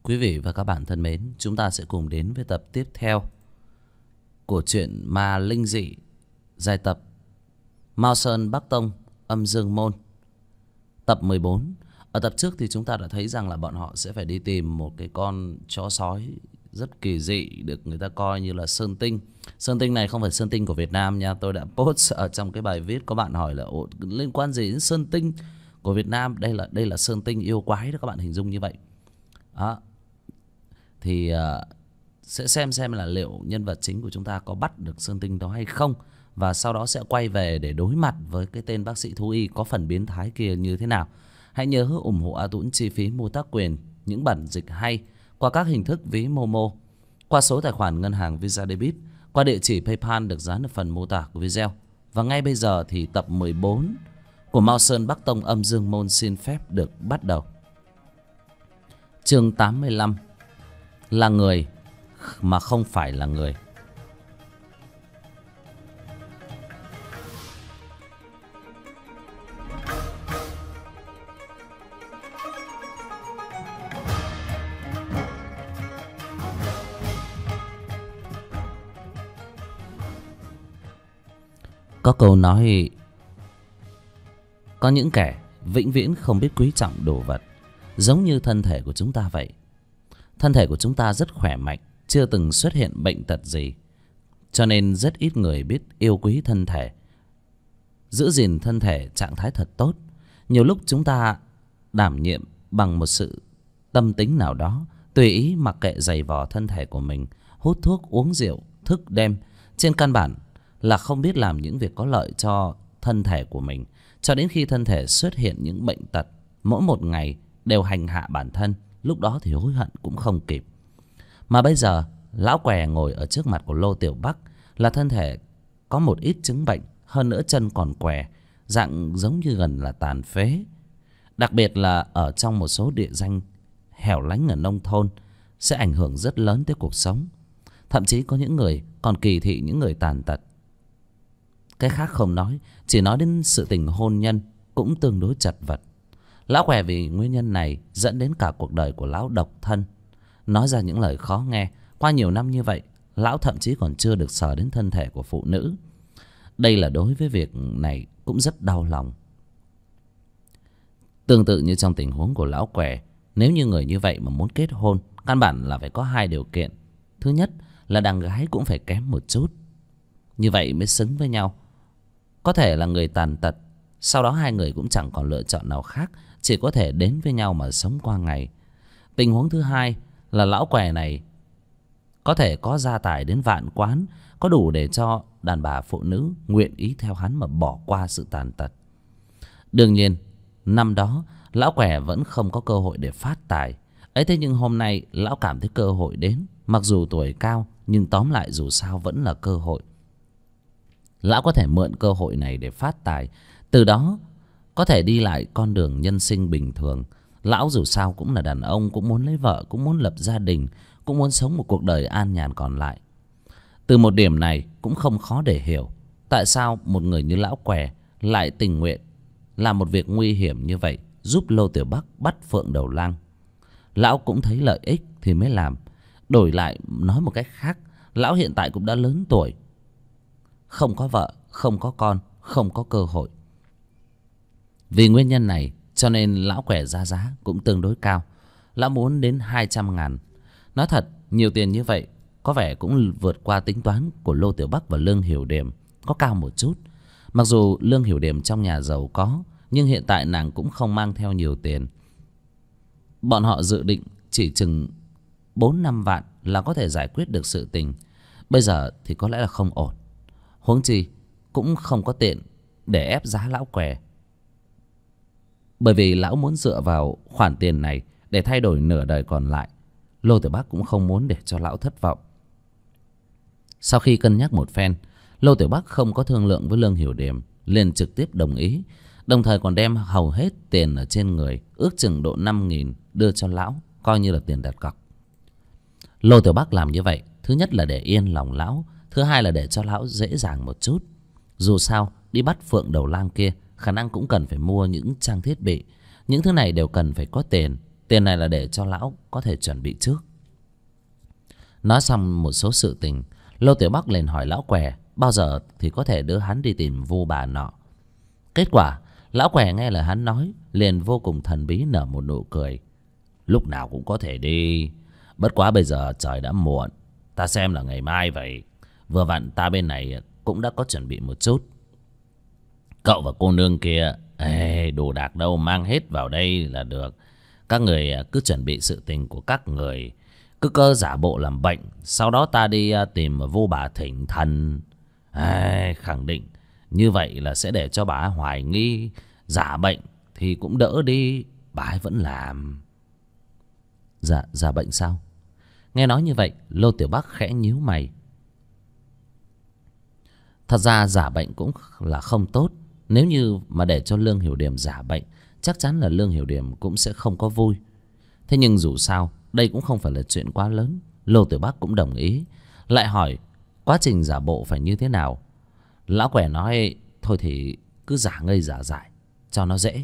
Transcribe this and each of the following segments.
Quý vị và các bạn thân mến, chúng ta sẽ cùng đến với tập tiếp theo của truyện ma linh dị dài tập Mao Sơn Bắc Tông Âm Dương Môn, tập 14. Ở tập trước thì chúng ta đã thấy rằng là bọn họ sẽ phải đi tìm một cái con chó sói rất kỳ dị, được người ta coi như là sơn tinh. Sơn tinh này không phải sơn tinh của Việt Nam nha. Tôi đã post ở trong cái bài viết, có bạn hỏi là liên quan gì đến sơn tinh của Việt Nam. Đây là sơn tinh yêu quái đó, các bạn hình dung như vậy đó. Thì sẽ xem là liệu nhân vật chính của chúng ta có bắt được sơn tinh đó hay không, và sau đó sẽ quay về để đối mặt với cái tên bác sĩ thú y có phần biến thái kia như thế nào. Hãy nhớ ủng hộ A Tuấn chi phí mua tác quyền những bản dịch hay qua các hình thức ví Momo, qua số tài khoản ngân hàng Visa Debit, qua địa chỉ PayPal được dán ở phần mô tả của video. Và ngay bây giờ thì tập 14 của Mao Sơn Bắc Tông Âm Dương Môn xin phép được bắt đầu. Chương 85, là người mà không phải là người. Có câu nói, có những kẻ vĩnh viễn không biết quý trọng đồ vật, giống như thân thể của chúng ta vậy. Thân thể của chúng ta rất khỏe mạnh, chưa từng xuất hiện bệnh tật gì, cho nên rất ít người biết yêu quý thân thể, giữ gìn thân thể trạng thái thật tốt. Nhiều lúc chúng ta đảm nhiệm bằng một sự tâm tính nào đó, tùy ý mặc kệ giày vò thân thể của mình, hút thuốc, uống rượu, thức đêm, trên căn bản là không biết làm những việc có lợi cho thân thể của mình, cho đến khi thân thể xuất hiện những bệnh tật, mỗi một ngày đều hành hạ bản thân. Lúc đó thì hối hận cũng không kịp. Mà bây giờ lão què ngồi ở trước mặt của Lô Tiểu Bắc là thân thể có một ít chứng bệnh, hơn nữa chân còn què, dạng giống như gần là tàn phế. Đặc biệt là ở trong một số địa danh hẻo lánh ở nông thôn sẽ ảnh hưởng rất lớn tới cuộc sống. Thậm chí có những người còn kỳ thị những người tàn tật. Cái khác không nói, chỉ nói đến sự tình hôn nhân cũng tương đối chật vật. Lão què vì nguyên nhân này dẫn đến cả cuộc đời của lão độc thân, nói ra những lời khó nghe. Qua nhiều năm như vậy, lão thậm chí còn chưa được sờ đến thân thể của phụ nữ. Đây là đối với việc này cũng rất đau lòng. Tương tự như trong tình huống của lão què, nếu như người như vậy mà muốn kết hôn, căn bản là phải có hai điều kiện. Thứ nhất là đàn gái cũng phải kém một chút, như vậy mới xứng với nhau. Có thể là người tàn tật, sau đó hai người cũng chẳng còn lựa chọn nào khác, chỉ có thể đến với nhau mà sống qua ngày. Tình huống thứ hai là lão què này có thể có gia tài đến vạn quán, có đủ để cho đàn bà phụ nữ nguyện ý theo hắn mà bỏ qua sự tàn tật. Đương nhiên năm đó lão què vẫn không có cơ hội để phát tài ấy, thế nhưng hôm nay lão cảm thấy cơ hội đến. Mặc dù tuổi cao, nhưng tóm lại dù sao vẫn là cơ hội. Lão có thể mượn cơ hội này để phát tài, từ đó có thể đi lại con đường nhân sinh bình thường. Lão dù sao cũng là đàn ông, cũng muốn lấy vợ, cũng muốn lập gia đình, cũng muốn sống một cuộc đời an nhàn còn lại. Từ một điểm này cũng không khó để hiểu tại sao một người như lão què lại tình nguyện làm một việc nguy hiểm như vậy, giúp Lô Tiểu Bắc bắt Phượng Đầu Lang. Lão cũng thấy lợi ích thì mới làm. Đổi lại nói một cách khác, lão hiện tại cũng đã lớn tuổi, không có vợ, không có con, không có cơ hội. Vì nguyên nhân này cho nên lão què ra giá cũng tương đối cao. Lão muốn đến 200.000. Nói thật, nhiều tiền như vậy có vẻ cũng vượt qua tính toán của Lô Tiểu Bắc và Lương Hiểu Điềm, có cao một chút. Mặc dù Lương Hiểu Điềm trong nhà giàu có, nhưng hiện tại nàng cũng không mang theo nhiều tiền. Bọn họ dự định chỉ chừng 4-5 vạn là có thể giải quyết được sự tình. Bây giờ thì có lẽ là không ổn. Huống chi cũng không có tiện để ép giá lão què, bởi vì lão muốn dựa vào khoản tiền này để thay đổi nửa đời còn lại. Lô Tiểu Bắc cũng không muốn để cho lão thất vọng. Sau khi cân nhắc một phen, Lô Tiểu Bắc không có thương lượng với Lương Hiểu Điềm, liền trực tiếp đồng ý, đồng thời còn đem hầu hết tiền ở trên người, ước chừng độ 5.000 đưa cho lão, coi như là tiền đặt cọc. Lô Tiểu Bắc làm như vậy, thứ nhất là để yên lòng lão, thứ hai là để cho lão dễ dàng một chút. Dù sao đi bắt Phượng Đầu Lang kia khả năng cũng cần phải mua những trang thiết bị, những thứ này đều cần phải có tiền. Tiền này là để cho lão có thể chuẩn bị trước. Nói xong một số sự tình, Lô Tiểu Bắc liền hỏi lão què bao giờ thì có thể đưa hắn đi tìm vu bà nọ. Kết quả lão què nghe lời hắn nói liền vô cùng thần bí nở một nụ cười. Lúc nào cũng có thể đi, bất quá bây giờ trời đã muộn, ta xem là ngày mai vậy. Vừa vặn ta bên này cũng đã có chuẩn bị một chút. Cậu và cô nương kia, đồ đạc đâu mang hết vào đây là được. Các người cứ chuẩn bị sự tình của các người, cứ cơ giả bộ làm bệnh, sau đó ta đi tìm vu bà thỉnh thần. Khẳng định như vậy là sẽ để cho bà hoài nghi, giả bệnh thì cũng đỡ đi. Bà ấy vẫn làm. Giả bệnh sao? Nghe nói như vậy, Lô Tiểu Bắc khẽ nhíu mày. Thật ra giả bệnh cũng là không tốt. Nếu như mà để cho Lương Hiểu Điểm giả bệnh, chắc chắn là Lương Hiểu Điểm cũng sẽ không có vui. Thế nhưng dù sao, đây cũng không phải là chuyện quá lớn. Lô Tiểu Bắc cũng đồng ý. Lại hỏi quá trình giả bộ phải như thế nào. Lão què nói thôi thì cứ giả ngây giả dại cho nó dễ.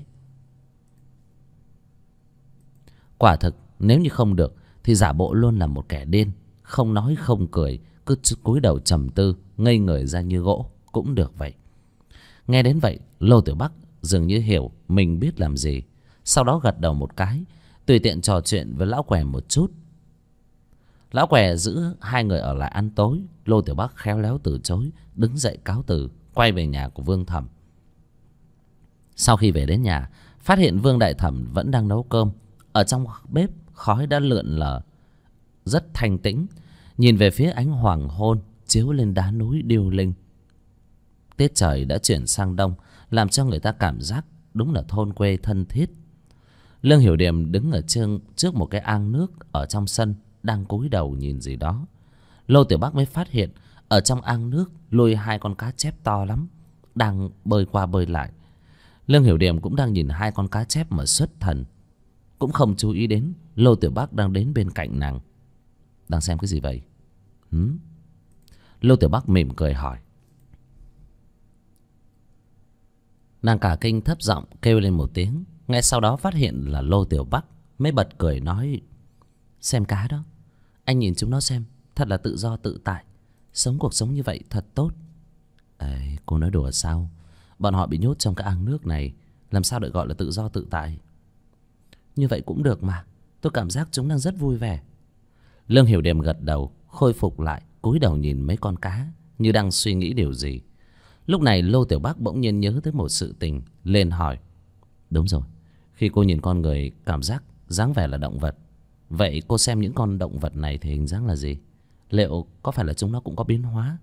Quả thực nếu như không được thì giả bộ luôn là một kẻ điên, không nói không cười, cứ cúi đầu trầm tư, ngây người ra như gỗ cũng được vậy. Nghe đến vậy, Lô Tiểu Bắc dường như hiểu mình biết làm gì. Sau đó gật đầu một cái, tùy tiện trò chuyện với lão què một chút. Lão què giữ hai người ở lại ăn tối. Lô Tiểu Bắc khéo léo từ chối, đứng dậy cáo từ, quay về nhà của Vương Thẩm. Sau khi về đến nhà, phát hiện Vương Đại Thẩm vẫn đang nấu cơm. Ở trong bếp khói đã lượn lờ rất thanh tĩnh, nhìn về phía ánh hoàng hôn chiếu lên đá núi điêu linh. Tiết trời đã chuyển sang đông, làm cho người ta cảm giác đúng là thôn quê thân thiết. Lương Hiểu Điểm đứng ở trước một cái ao nước ở trong sân, đang cúi đầu nhìn gì đó. Lô Tiểu Bắc mới phát hiện ở trong ao nước lôi hai con cá chép to lắm, đang bơi qua bơi lại. Lương Hiểu Điểm cũng đang nhìn hai con cá chép mà xuất thần, cũng không chú ý đến Lô Tiểu Bắc đang đến bên cạnh nàng. Đang xem cái gì vậy? Lô Tiểu Bắc mỉm cười hỏi. Nàng cả kinh thấp giọng kêu lên một tiếng. Ngay sau đó phát hiện là Lô Tiểu Bắc, mới bật cười nói: xem cá đó, anh nhìn chúng nó xem, thật là tự do tự tại, sống cuộc sống như vậy thật tốt. Cô nói đùa sao? Bọn họ bị nhốt trong cái ao nước này, làm sao được gọi là tự do tự tại? Như vậy cũng được mà, tôi cảm giác chúng đang rất vui vẻ. Lương Hiểu Điểm gật đầu, khôi phục lại, cúi đầu nhìn mấy con cá, như đang suy nghĩ điều gì. Lúc này Lô Tiểu Bắc bỗng nhiên nhớ tới một sự tình, lên hỏi: đúng rồi, khi cô nhìn con người cảm giác dáng vẻ là động vật, vậy cô xem những con động vật này thì hình dáng là gì? Liệu có phải là chúng nó cũng có biến hóa?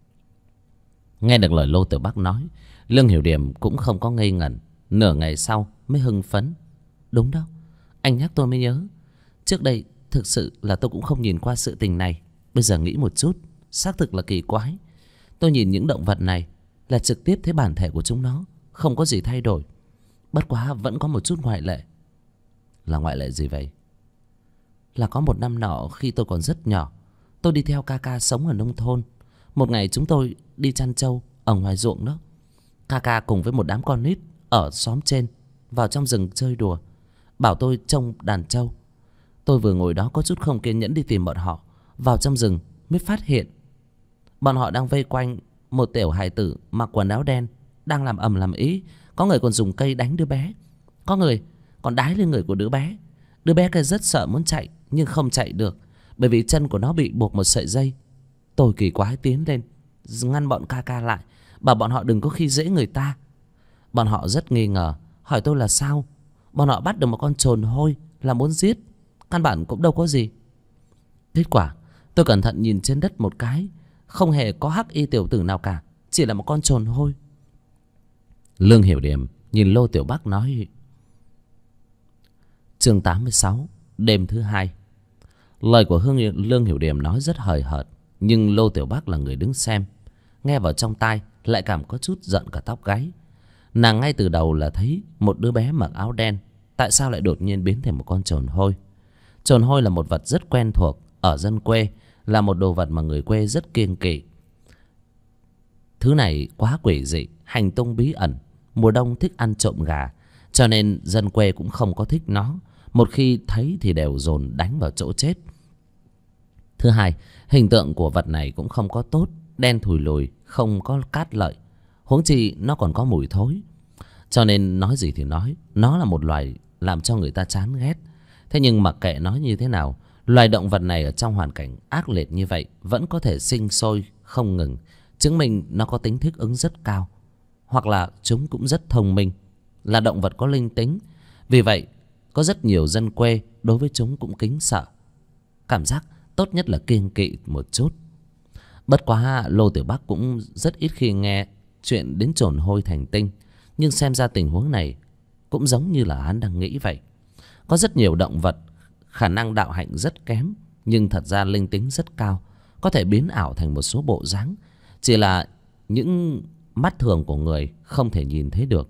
Nghe được lời Lô Tiểu Bắc nói, Lương Hiểu Điểm cũng không có ngây ngẩn, nửa ngày sau mới hưng phấn. Đúng đó, anh nhắc tôi mới nhớ, trước đây thực sự là tôi cũng không nhìn qua sự tình này. Bây giờ nghĩ một chút, xác thực là kỳ quái. Tôi nhìn những động vật này là trực tiếp thấy bản thể của chúng nó, không có gì thay đổi. Bất quá vẫn có một chút ngoại lệ. Là ngoại lệ gì vậy? Là có một năm nọ khi tôi còn rất nhỏ, tôi đi theo ca ca sống ở nông thôn. Một ngày chúng tôi đi chăn trâu ở ngoài ruộng đó. Ca ca cùng với một đám con nít ở xóm trên vào trong rừng chơi đùa, bảo tôi trông đàn trâu. Tôi vừa ngồi đó có chút không kiên nhẫn đi tìm bọn họ. Vào trong rừng mới phát hiện bọn họ đang vây quanh một tiểu hài tử mặc quần áo đen, đang làm ầm làm ý. Có người còn dùng cây đánh đứa bé, có người còn đái lên người của đứa bé. Đứa bé kia rất sợ muốn chạy, nhưng không chạy được, bởi vì chân của nó bị buộc một sợi dây. Tôi kỳ quái tiến lên ngăn bọn ca ca lại, bảo bọn họ đừng có khi dễ người ta. Bọn họ rất nghi ngờ, hỏi tôi là sao. Bọn họ bắt được một con trồn hôi là muốn giết, căn bản cũng đâu có gì. Kết quả tôi cẩn thận nhìn trên đất một cái, không hề có hắc y tiểu tử nào cả, chỉ là một con trồn hôi. Lương Hiểu Điểm nhìn Lô Tiểu Bắc nói. Chương 86, đêm thứ hai. Lời của Lương Hiểu Điểm nói rất hời hợt, nhưng Lô Tiểu Bắc là người đứng xem, nghe vào trong tai lại cảm có chút giận cả tóc gáy. Nàng ngay từ đầu là thấy một đứa bé mặc áo đen, tại sao lại đột nhiên biến thành một con trồn hôi? Trồn hôi là một vật rất quen thuộc ở dân quê, là một đồ vật mà người quê rất kiêng kỵ. Thứ này quá quỷ dị, hành tung bí ẩn, mùa đông thích ăn trộm gà, cho nên dân quê cũng không có thích nó, một khi thấy thì đều dồn đánh vào chỗ chết. Thứ hai, hình tượng của vật này cũng không có tốt, đen thùi lùi, không có cát lợi, huống chi nó còn có mùi thối. Cho nên nói gì thì nói, nó là một loài làm cho người ta chán ghét. Thế nhưng mặc kệ nó như thế nào, loài động vật này ở trong hoàn cảnh ác liệt như vậy vẫn có thể sinh sôi không ngừng, chứng minh nó có tính thích ứng rất cao. Hoặc là chúng cũng rất thông minh, là động vật có linh tính. Vì vậy có rất nhiều dân quê đối với chúng cũng kính sợ, cảm giác tốt nhất là kiêng kỵ một chút. Bất quá Lô Tiểu Bắc cũng rất ít khi nghe chuyện đến trồn hôi thành tinh, nhưng xem ra tình huống này cũng giống như là hắn đang nghĩ vậy. Có rất nhiều động vật khả năng đạo hạnh rất kém, nhưng thật ra linh tính rất cao, có thể biến ảo thành một số bộ dáng, chỉ là những mắt thường của người không thể nhìn thấy được.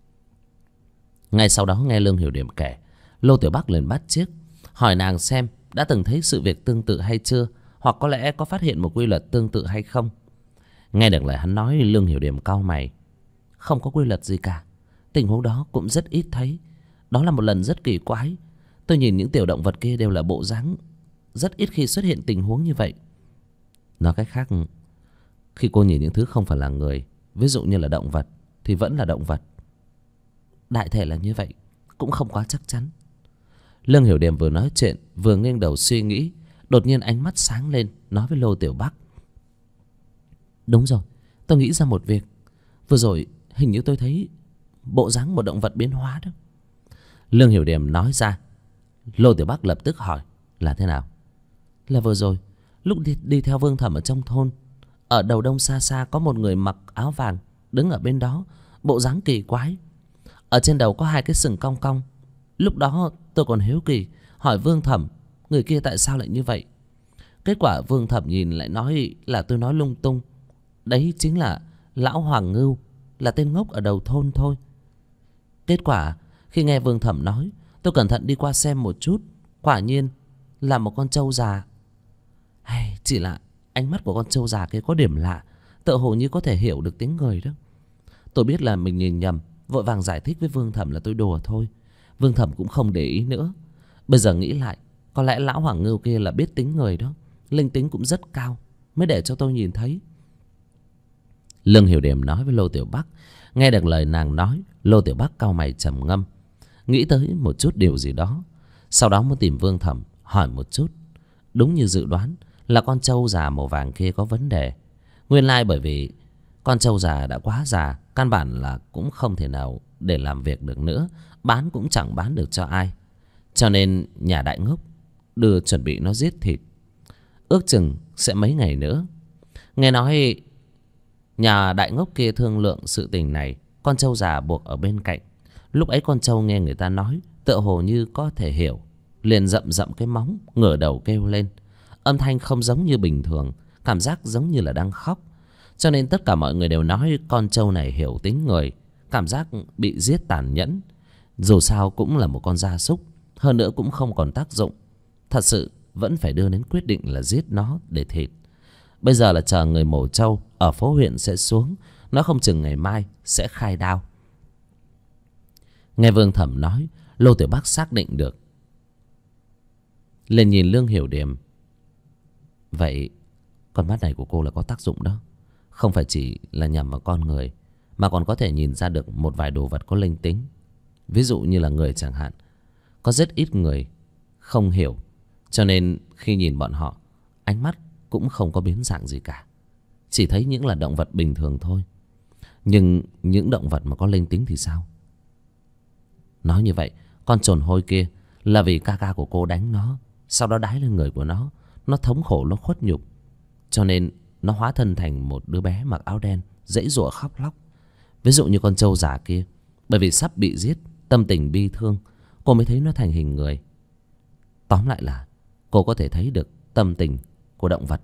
Ngay sau đó nghe Lương Hiểu Điểm kể, Lô Tiểu Bắc liền bắt chiếc hỏi nàng xem đã từng thấy sự việc tương tự hay chưa, hoặc có lẽ có phát hiện một quy luật tương tự hay không. Nghe được lời hắn nói, Lương Hiểu Điểm cau mày. Không có quy luật gì cả, tình huống đó cũng rất ít thấy. Đó là một lần rất kỳ quái. Tôi nhìn những tiểu động vật kia đều là bộ dáng, rất ít khi xuất hiện tình huống như vậy. Nói cách khác, khi cô nhìn những thứ không phải là người, ví dụ như là động vật, thì vẫn là động vật. Đại thể là như vậy, cũng không quá chắc chắn. Lương Hiểu Điểm vừa nói chuyện vừa nghiêng đầu suy nghĩ, đột nhiên ánh mắt sáng lên, nói với Lô Tiểu Bắc. Đúng rồi, tôi nghĩ ra một việc. Vừa rồi hình như tôi thấy bộ dáng một động vật biến hóa đó. Lương Hiểu Điểm nói ra. Lô Tiểu Bắc lập tức hỏi, là thế nào? Là vừa rồi lúc đi theo Vương Thẩm ở trong thôn, ở đầu đông xa xa có một người mặc áo vàng đứng ở bên đó, bộ dáng kỳ quái. Ở trên đầu có hai cái sừng cong cong. Lúc đó tôi còn hiếu kỳ hỏi Vương Thẩm người kia tại sao lại như vậy. Kết quả Vương Thẩm nhìn lại nói là tôi nói lung tung. Đấy chính là lão Hoàng Ngưu, là tên ngốc ở đầu thôn thôi. Kết quả khi nghe Vương Thẩm nói, tôi cẩn thận đi qua xem một chút, quả nhiên là một con trâu già. Hay chỉ là ánh mắt của con trâu già kia có điểm lạ, tựa hồ như có thể hiểu được tiếng người đó. Tôi biết là mình nhìn nhầm, vội vàng giải thích với Vương Thẩm là tôi đùa thôi. Vương Thẩm cũng không để ý nữa. Bây giờ nghĩ lại, có lẽ lão Hoàng Ngưu kia là biết tính người đó, linh tính cũng rất cao, mới để cho tôi nhìn thấy. Lương Hiểu Điểm nói với Lô Tiểu Bắc. Nghe được lời nàng nói, Lô Tiểu Bắc cau mày trầm ngâm, nghĩ tới một chút điều gì đó. Sau đó muốn tìm Vương Thẩm hỏi một chút. Đúng như dự đoán là con trâu già màu vàng kia có vấn đề. Nguyên lai bởi vì con trâu già đã quá già, căn bản là cũng không thể nào để làm việc được nữa, bán cũng chẳng bán được cho ai. Cho nên nhà đại ngốc đưa chuẩn bị nó giết thịt, ước chừng sẽ mấy ngày nữa. Nghe nói nhà đại ngốc kia thương lượng sự tình này, con trâu già buộc ở bên cạnh. Lúc ấy con trâu nghe người ta nói, tựa hồ như có thể hiểu, liền rậm rậm cái móng, ngửa đầu kêu lên. Âm thanh không giống như bình thường, cảm giác giống như là đang khóc. Cho nên tất cả mọi người đều nói con trâu này hiểu tính người, cảm giác bị giết tàn nhẫn. Dù sao cũng là một con gia súc, hơn nữa cũng không còn tác dụng. Thật sự vẫn phải đưa đến quyết định là giết nó để thịt. Bây giờ là chờ người mổ trâu ở phố huyện sẽ xuống, nó không chừng ngày mai sẽ khai đao. Nghe Vương Thẩm nói, Lô Tiểu Bắc xác định được, liền nhìn Lương Hiểu Điểm. Vậy con mắt này của cô là có tác dụng đó, không phải chỉ là nhằm vào con người, mà còn có thể nhìn ra được một vài đồ vật có linh tính. Ví dụ như là người chẳng hạn. Có rất ít người không hiểu, cho nên khi nhìn bọn họ, ánh mắt cũng không có biến dạng gì cả, chỉ thấy những là động vật bình thường thôi. Nhưng những động vật mà có linh tính thì sao? Nói như vậy, con trồn hôi kia là vì ca ca của cô đánh nó, sau đó đái lên người của nó thống khổ, nó khuất nhục, cho nên nó hóa thân thành một đứa bé mặc áo đen, giãy giụa khóc lóc. Ví dụ như con trâu già kia, bởi vì sắp bị giết, tâm tình bi thương, cô mới thấy nó thành hình người. Tóm lại là cô có thể thấy được tâm tình của động vật.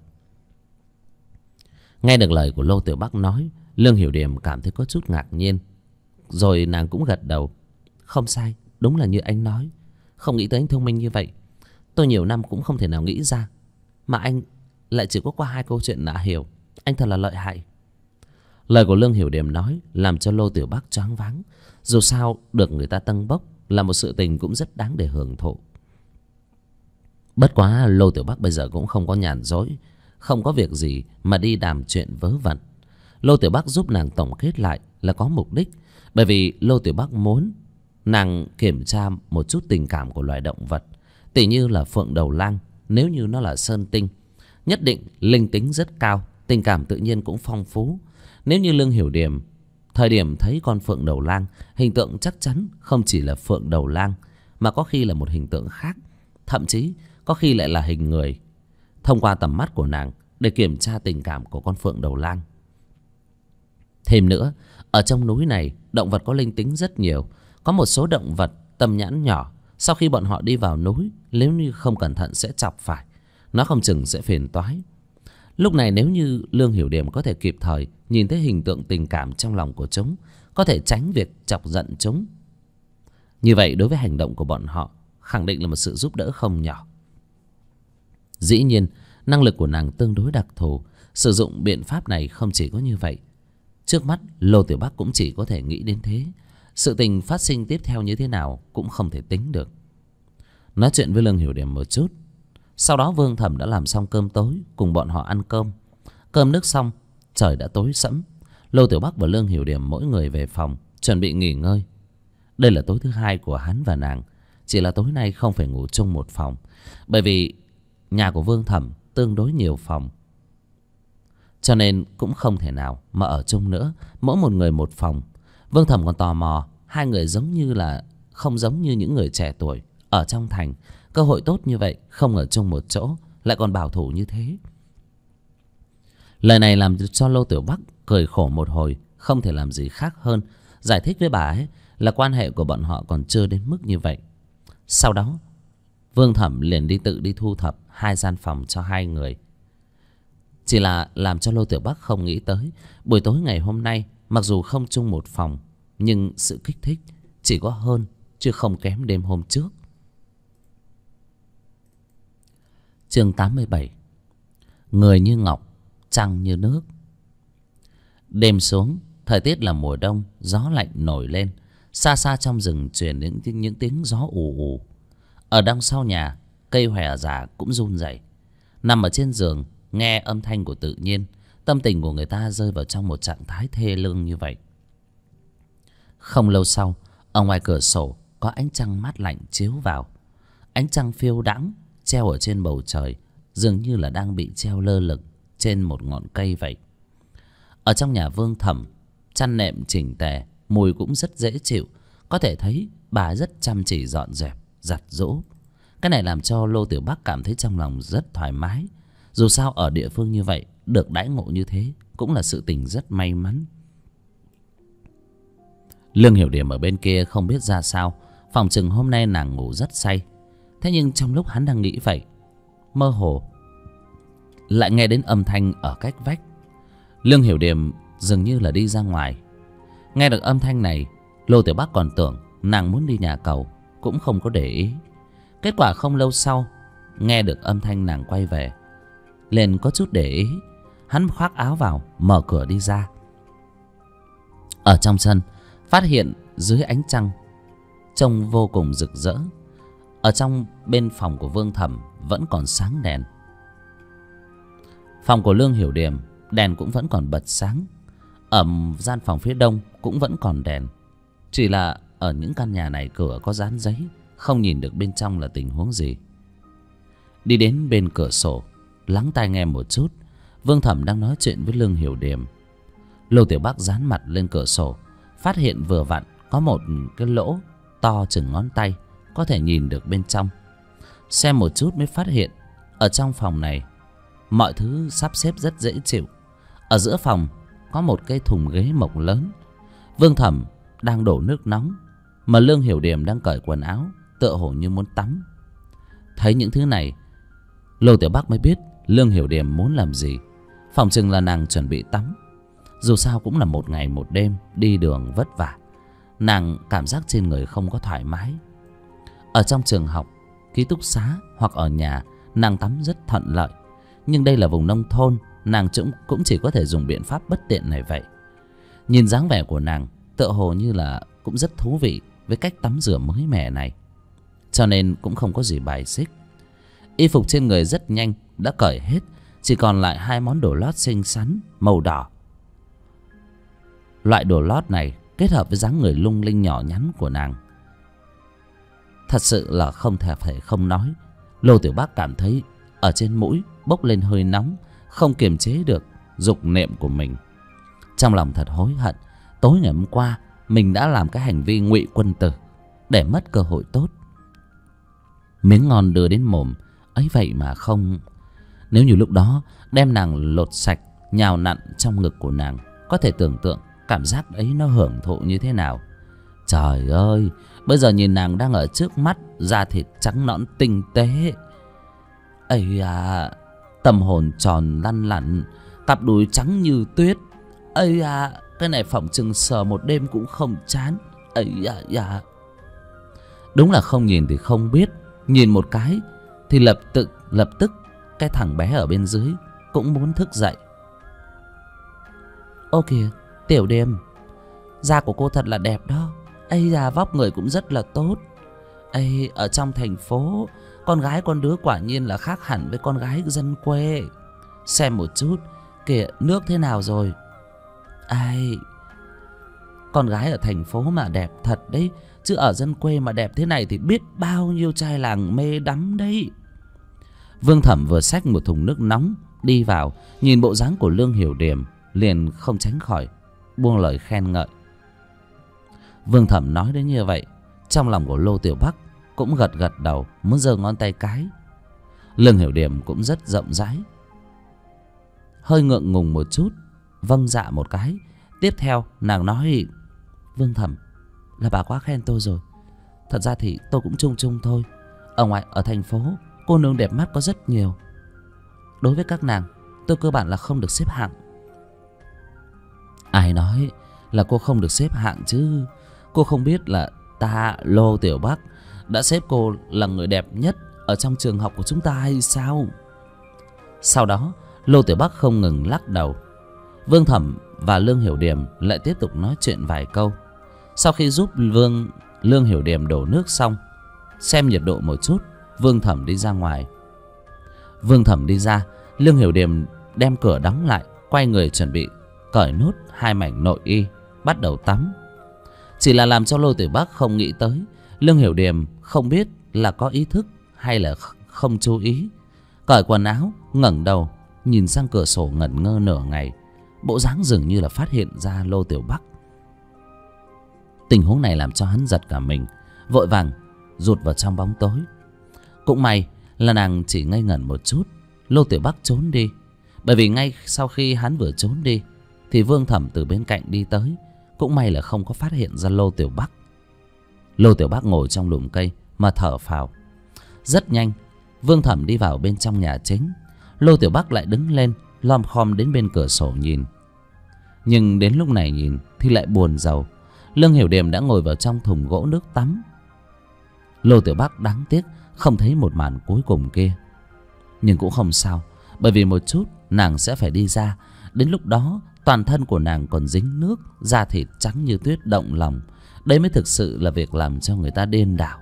Nghe được lời của Lô Tiểu Bắc nói, Lương Hiểu Điểm cảm thấy có chút ngạc nhiên. Rồi nàng cũng gật đầu. Không sai, đúng là như anh nói. Không nghĩ tới anh thông minh như vậy. Tôi nhiều năm cũng không thể nào nghĩ ra, mà anh lại chỉ có qua 2 câu chuyện đã hiểu. Anh thật là lợi hại. Lời của Lương Hiểu Điểm nói làm cho Lô Tiểu Bắc choáng váng. Dù sao được người ta tâng bốc, là một sự tình cũng rất đáng để hưởng thụ. Bất quá Lô Tiểu Bắc bây giờ cũng không có nhàn rỗi, không có việc gì mà đi đàm chuyện vớ vẩn. Lô Tiểu Bắc giúp nàng tổng kết lại là có mục đích, bởi vì Lô Tiểu Bắc muốn nàng kiểm tra một chút tình cảm của loài động vật, tỉ như là phượng đầu lang. Nếu như nó là sơn tinh, nhất định linh tính rất cao, tình cảm tự nhiên cũng phong phú. Nếu như Lương Hiểu Điềm thời điểm thấy con phượng đầu lang, hình tượng chắc chắn không chỉ là phượng đầu lang, mà có khi là một hình tượng khác, thậm chí có khi lại là hình người. Thông qua tầm mắt của nàng để kiểm tra tình cảm của con phượng đầu lang. Thêm nữa, ở trong núi này động vật có linh tính rất nhiều. Có một số động vật tâm nhãn nhỏ, sau khi bọn họ đi vào núi, nếu như không cẩn thận sẽ chọc phải, nó không chừng sẽ phiền toái. Lúc này nếu như Lương Hiểu Điềm có thể kịp thời nhìn thấy hình tượng tình cảm trong lòng của chúng, có thể tránh việc chọc giận chúng, như vậy đối với hành động của bọn họ khẳng định là một sự giúp đỡ không nhỏ. Dĩ nhiên năng lực của nàng tương đối đặc thù, sử dụng biện pháp này không chỉ có như vậy. Trước mắt Lô Tiểu Bắc cũng chỉ có thể nghĩ đến thế. Sự tình phát sinh tiếp theo như thế nào cũng không thể tính được. Nói chuyện với Lương Hiểu Điềm một chút, sau đó Vương Thẩm đã làm xong cơm tối, cùng bọn họ ăn cơm. Cơm nước xong, trời đã tối sẫm. Lô Tiểu Bắc và Lương Hiểu Điềm mỗi người về phòng chuẩn bị nghỉ ngơi. Đây là tối thứ hai của hắn và nàng, chỉ là tối nay không phải ngủ chung một phòng, bởi vì nhà của Vương Thẩm tương đối nhiều phòng, cho nên cũng không thể nào mà ở chung nữa, mỗi một người một phòng. Vương Thẩm còn tò mò, hai người giống như là không giống như những người trẻ tuổi ở trong thành, cơ hội tốt như vậy không ở chung một chỗ, lại còn bảo thủ như thế. Lời này làm cho Lô Tiểu Bắc cười khổ một hồi, không thể làm gì khác hơn giải thích với bà ấy là quan hệ của bọn họ còn chưa đến mức như vậy. Sau đó Vương Thẩm liền tự đi thu thập hai gian phòng cho hai người. Chỉ là làm cho Lô Tiểu Bắc không nghĩ tới, buổi tối ngày hôm nay mặc dù không chung một phòng, nhưng sự kích thích chỉ có hơn chứ không kém đêm hôm trước. Chương 87. Người như ngọc, trăng như nước. Đêm xuống, thời tiết là mùa đông, gió lạnh nổi lên. Xa xa trong rừng truyền đến những tiếng gió ù ù. Ở đằng sau nhà, cây hòe già cũng run rẩy. Nằm ở trên giường, nghe âm thanh của tự nhiên, tâm tình của người ta rơi vào trong một trạng thái thê lương như vậy. Không lâu sau, ở ngoài cửa sổ có ánh trăng mát lạnh chiếu vào. Ánh trăng phiêu đãng treo ở trên bầu trời, dường như là đang bị treo lơ lửng trên một ngọn cây vậy. Ở trong nhà Vương Thẩm, chăn nệm chỉnh tề, mùi cũng rất dễ chịu, có thể thấy bà rất chăm chỉ dọn dẹp, giặt giũ. Cái này làm cho Lô Tiểu Bắc cảm thấy trong lòng rất thoải mái. Dù sao ở địa phương như vậy, được đãi ngộ như thế cũng là sự tình rất may mắn. Lương Hiểu Điềm ở bên kia không biết ra sao, phòng chừng hôm nay nàng ngủ rất say. Thế nhưng trong lúc hắn đang nghĩ vậy, mơ hồ lại nghe đến âm thanh ở cách vách. Lương Hiểu Điềm dường như là đi ra ngoài. Nghe được âm thanh này, Lô Tiểu Bắc còn tưởng nàng muốn đi nhà cầu, cũng không có để ý. Kết quả không lâu sau, nghe được âm thanh nàng quay về, liền có chút để ý. Hắn khoác áo vào, mở cửa đi ra. Ở trong sân, phát hiện dưới ánh trăng trông vô cùng rực rỡ. Ở trong bên phòng của Vương Thẩm vẫn còn sáng đèn. Phòng của Lương Hiểu Điềm đèn cũng vẫn còn bật sáng. Ở gian phòng phía đông cũng vẫn còn đèn. Chỉ là ở những căn nhà này cửa có dán giấy, không nhìn được bên trong là tình huống gì. Đi đến bên cửa sổ, lắng tai nghe một chút. Vương Thẩm đang nói chuyện với Lương Hiểu Điềm. Lô Tiểu Bắc dán mặt lên cửa sổ, phát hiện vừa vặn có một cái lỗ to chừng ngón tay, có thể nhìn được bên trong. Xem một chút mới phát hiện ở trong phòng này mọi thứ sắp xếp rất dễ chịu. Ở giữa phòng có một cái thùng ghế mộc lớn. Vương Thẩm đang đổ nước nóng, mà Lương Hiểu Điềm đang cởi quần áo, tựa hồ như muốn tắm. Thấy những thứ này, Lô Tiểu Bắc mới biết Lương Hiểu Điềm muốn làm gì. Phòng chừng là nàng chuẩn bị tắm. Dù sao cũng là một ngày một đêm đi đường vất vả, nàng cảm giác trên người không có thoải mái. Ở trong trường học, ký túc xá hoặc ở nhà, nàng tắm rất thuận lợi. Nhưng đây là vùng nông thôn, nàng cũng chỉ có thể dùng biện pháp bất tiện này vậy. Nhìn dáng vẻ của nàng, tựa hồ như là cũng rất thú vị, với cách tắm rửa mới mẻ này, cho nên cũng không có gì bài xích. Y phục trên người rất nhanh đã cởi hết, chỉ còn lại 2 món đồ lót xinh xắn màu đỏ. Loại đồ lót này kết hợp với dáng người lung linh nhỏ nhắn của nàng, thật sự là không thể không nói. Lô Tiểu Bác cảm thấy ở trên mũi bốc lên hơi nóng, không kiềm chế được dục niệm của mình. Trong lòng thật hối hận, tối ngày hôm qua mình đã làm cái hành vi ngụy quân tử để mất cơ hội tốt. Miếng ngon đưa đến mồm ấy vậy mà không. Nếu như lúc đó đem nàng lột sạch, nhào nặn trong ngực của nàng, có thể tưởng tượng cảm giác ấy nó hưởng thụ như thế nào. Trời ơi, bây giờ nhìn nàng đang ở trước mắt, da thịt trắng nõn tinh tế, ây à, tâm hồn tròn lăn lặn, cặp đùi trắng như tuyết. Ây à, cái này phỏng chừng sờ một đêm cũng không chán. Ây à. Đúng là không nhìn thì không biết, nhìn một cái thì lập tức cái thằng bé ở bên dưới cũng muốn thức dậy. Ô kìa, Tiểu Điềm, da của cô thật là đẹp đó. Ây da, vóc người cũng rất là tốt. Ây, ở trong thành phố, con gái con đứa quả nhiên là khác hẳn với con gái dân quê. Xem một chút, kìa, nước thế nào rồi? Ai, con gái ở thành phố mà đẹp thật đấy, chứ ở dân quê mà đẹp thế này thì biết bao nhiêu trai làng mê đắm đấy. Vương Thẩm vừa xách một thùng nước nóng đi vào, nhìn bộ dáng của Lương Hiểu Điềm liền không tránh khỏi buông lời khen ngợi. Vương Thẩm nói đến như vậy, trong lòng của Lô Tiểu Bắc cũng gật gật đầu, muốn giơ ngón tay cái. Lương Hiểu Điềm cũng rất rộng rãi, hơi ngượng ngùng một chút, vâng dạ một cái. Tiếp theo nàng nói: Vương Thẩm, là bà quá khen tôi rồi. Thật ra thì tôi cũng chung chung thôi. Ở thành phố, cô nương đẹp mắt có rất nhiều. Đối với các nàng, tôi cơ bản là không được xếp hạng. Ai nói là cô không được xếp hạng chứ? Cô không biết là ta, Lô Tiểu Bắc, đã xếp cô là người đẹp nhất ở trong trường học của chúng ta hay sao? Sau đó Lô Tiểu Bắc không ngừng lắc đầu. Vương Thẩm và Lương Hiểu Điềm lại tiếp tục nói chuyện vài câu. Sau khi giúp Lương Hiểu Điềm đổ nước xong, xem nhiệt độ một chút, Vương Thẩm đi ra ngoài. Vương Thẩm đi ra, Lương Hiểu Điềm đem cửa đóng lại, quay người chuẩn bị cởi nút 2 mảnh nội y, bắt đầu tắm. Chỉ là làm cho Lô Tiểu Bắc không nghĩ tới, Lương Hiểu Điềm không biết là có ý thức hay là không chú ý, cởi quần áo, ngẩng đầu nhìn sang cửa sổ ngẩn ngơ nửa ngày, bộ dáng dường như là phát hiện ra Lô Tiểu Bắc. Tình huống này làm cho hắn giật cả mình, vội vàng rụt vào trong bóng tối. Cũng may là nàng chỉ ngây ngẩn một chút, Lô Tiểu Bắc trốn đi. Bởi vì ngay sau khi hắn vừa trốn đi thì Vương Thẩm từ bên cạnh đi tới, cũng may là không có phát hiện ra Lô Tiểu Bắc. Lô Tiểu Bắc ngồi trong lùm cây mà thở phào. Rất nhanh Vương Thẩm đi vào bên trong nhà chính. Lô Tiểu Bắc lại đứng lên lom khom đến bên cửa sổ nhìn. Nhưng đến lúc này nhìn thì lại buồn rầu. Lương Hiểu Điềm đã ngồi vào trong thùng gỗ nước tắm. Lô Tiểu Bắc đáng tiếc không thấy một màn cuối cùng kia. Nhưng cũng không sao, bởi vì một chút nàng sẽ phải đi ra. Đến lúc đó toàn thân của nàng còn dính nước, da thịt trắng như tuyết động lòng. Đây mới thực sự là việc làm cho người ta điên đảo.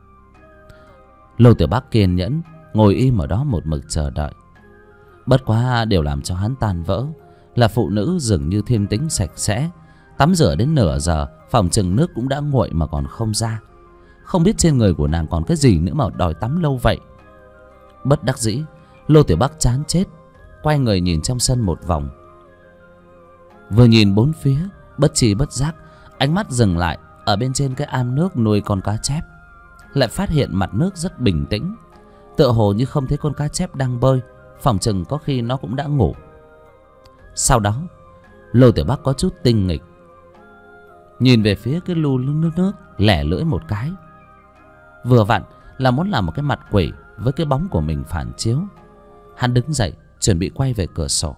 Lô Tiểu Bắc kiên nhẫn ngồi im ở đó một mực chờ đợi. Bất quá điều làm cho hắn tan vỡ là phụ nữ dường như thiên tính sạch sẽ, tắm rửa đến nửa giờ phòng chừng nước cũng đã nguội mà còn không ra. Không biết trên người của nàng còn cái gì nữa mà đòi tắm lâu vậy. Bất đắc dĩ, Lô Tiểu Bắc chán chết, quay người nhìn trong sân một vòng. Vừa nhìn bốn phía, bất tri bất giác ánh mắt dừng lại ở bên trên cái am nước nuôi con cá chép. Lại phát hiện mặt nước rất bình tĩnh, tựa hồ như không thấy con cá chép đang bơi, phòng chừng có khi nó cũng đã ngủ. Sau đó Lô Tiểu Bắc có chút tinh nghịch, nhìn về phía cái lu nước lẻ lưỡi một cái, vừa vặn là muốn làm một cái mặt quỷ với cái bóng của mình phản chiếu. Hắn đứng dậy chuẩn bị quay về cửa sổ.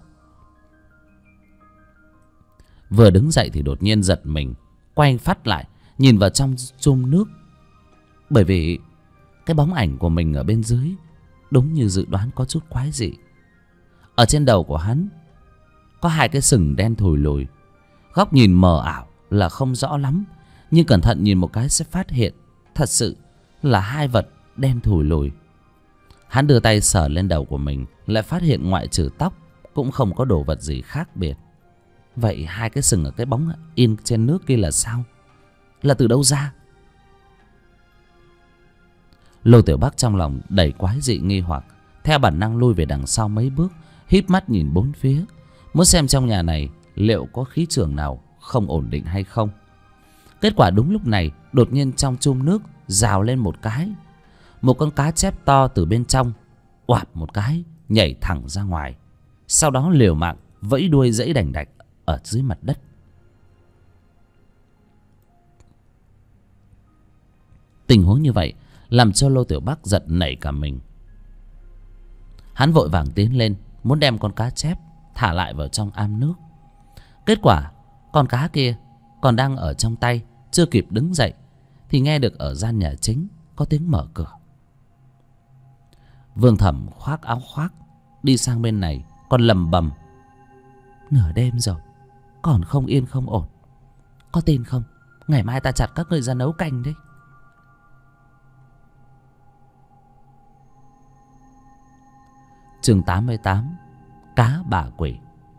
Vừa đứng dậy thì đột nhiên giật mình, quay phát lại nhìn vào trong chum nước. Bởi vì cái bóng ảnh của mình ở bên dưới đúng như dự đoán có chút quái dị. Ở trên đầu của hắn có 2 cái sừng đen thùi lùi, góc nhìn mờ ảo là không rõ lắm, Nhưng cẩn thận nhìn một cái sẽ phát hiện thật sự là hai vật đen thùi lùi. Hắn đưa tay sờ lên đầu của mình, lại phát hiện ngoại trừ tóc cũng không có đồ vật gì khác biệt. Vậy hai cái sừng ở cái bóng in trên nước kia là sao? Là từ đâu ra? Lô Tiểu Bắc trong lòng đầy quái dị nghi hoặc, theo bản năng lui về đằng sau mấy bước, híp mắt nhìn bốn phía, muốn xem trong nhà này liệu có khí trường nào không ổn định hay không. Kết quả đúng lúc này, đột nhiên trong chum nước rào lên một cái. Một con cá chép to từ bên trong oạp một cái nhảy thẳng ra ngoài, sau đó liều mạng vẫy đuôi giãy đành đạch ở dưới mặt đất. Tình huống như vậy làm cho Lô Tiểu Bắc giật nảy cả mình. Hắn vội vàng tiến lên muốn đem con cá chép thả lại vào trong am nước. Kết quả con cá kia còn đang ở trong tay, chưa kịp đứng dậy thì nghe được ở gian nhà chính có tiếng mở cửa. Vương Thẩm khoác áo khoác đi sang bên này, còn lầm bầm: nửa đêm rồi còn không yên không ổn, có tin không ngày mai ta chặt các người ra nấu canh đấy. Chương 88: Cá bà quỷ.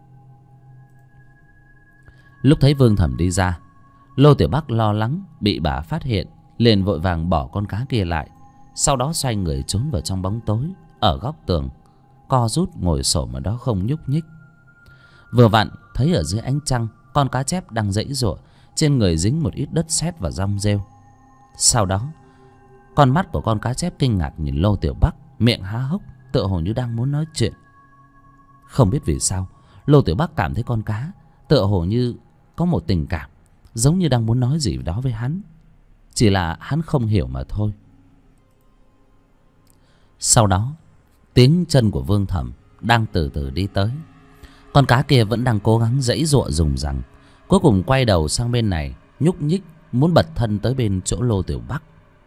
Lúc thấy Vương Thẩm đi ra, Lô Tiểu Bắc lo lắng bị bà phát hiện, liền vội vàng bỏ con cá kia lại, sau đó xoay người trốn vào trong bóng tối ở góc tường, co rút ngồi xổm ở đó không nhúc nhích. Vừa vặn thấy ở dưới ánh trăng, con cá chép đang giãy giụa, trên người dính một ít đất sét và rong rêu. Sau đó con mắt của con cá chép kinh ngạc nhìn Lô Tiểu Bắc, miệng há hốc, tựa hồ như đang muốn nói chuyện. Không biết vì sao Lô Tiểu Bắc cảm thấy con cá tựa hồ như có một tình cảm, giống như đang muốn nói gì đó với hắn, chỉ là hắn không hiểu mà thôi. Sau đó tiếng chân của Vương Thẩm đang từ từ đi tới. Con cá kia vẫn đang cố gắng giãy giụa rùng rằng, cuối cùng quay đầu sang bên này, nhúc nhích muốn bật thân tới bên chỗ Lô Tiểu Bắc.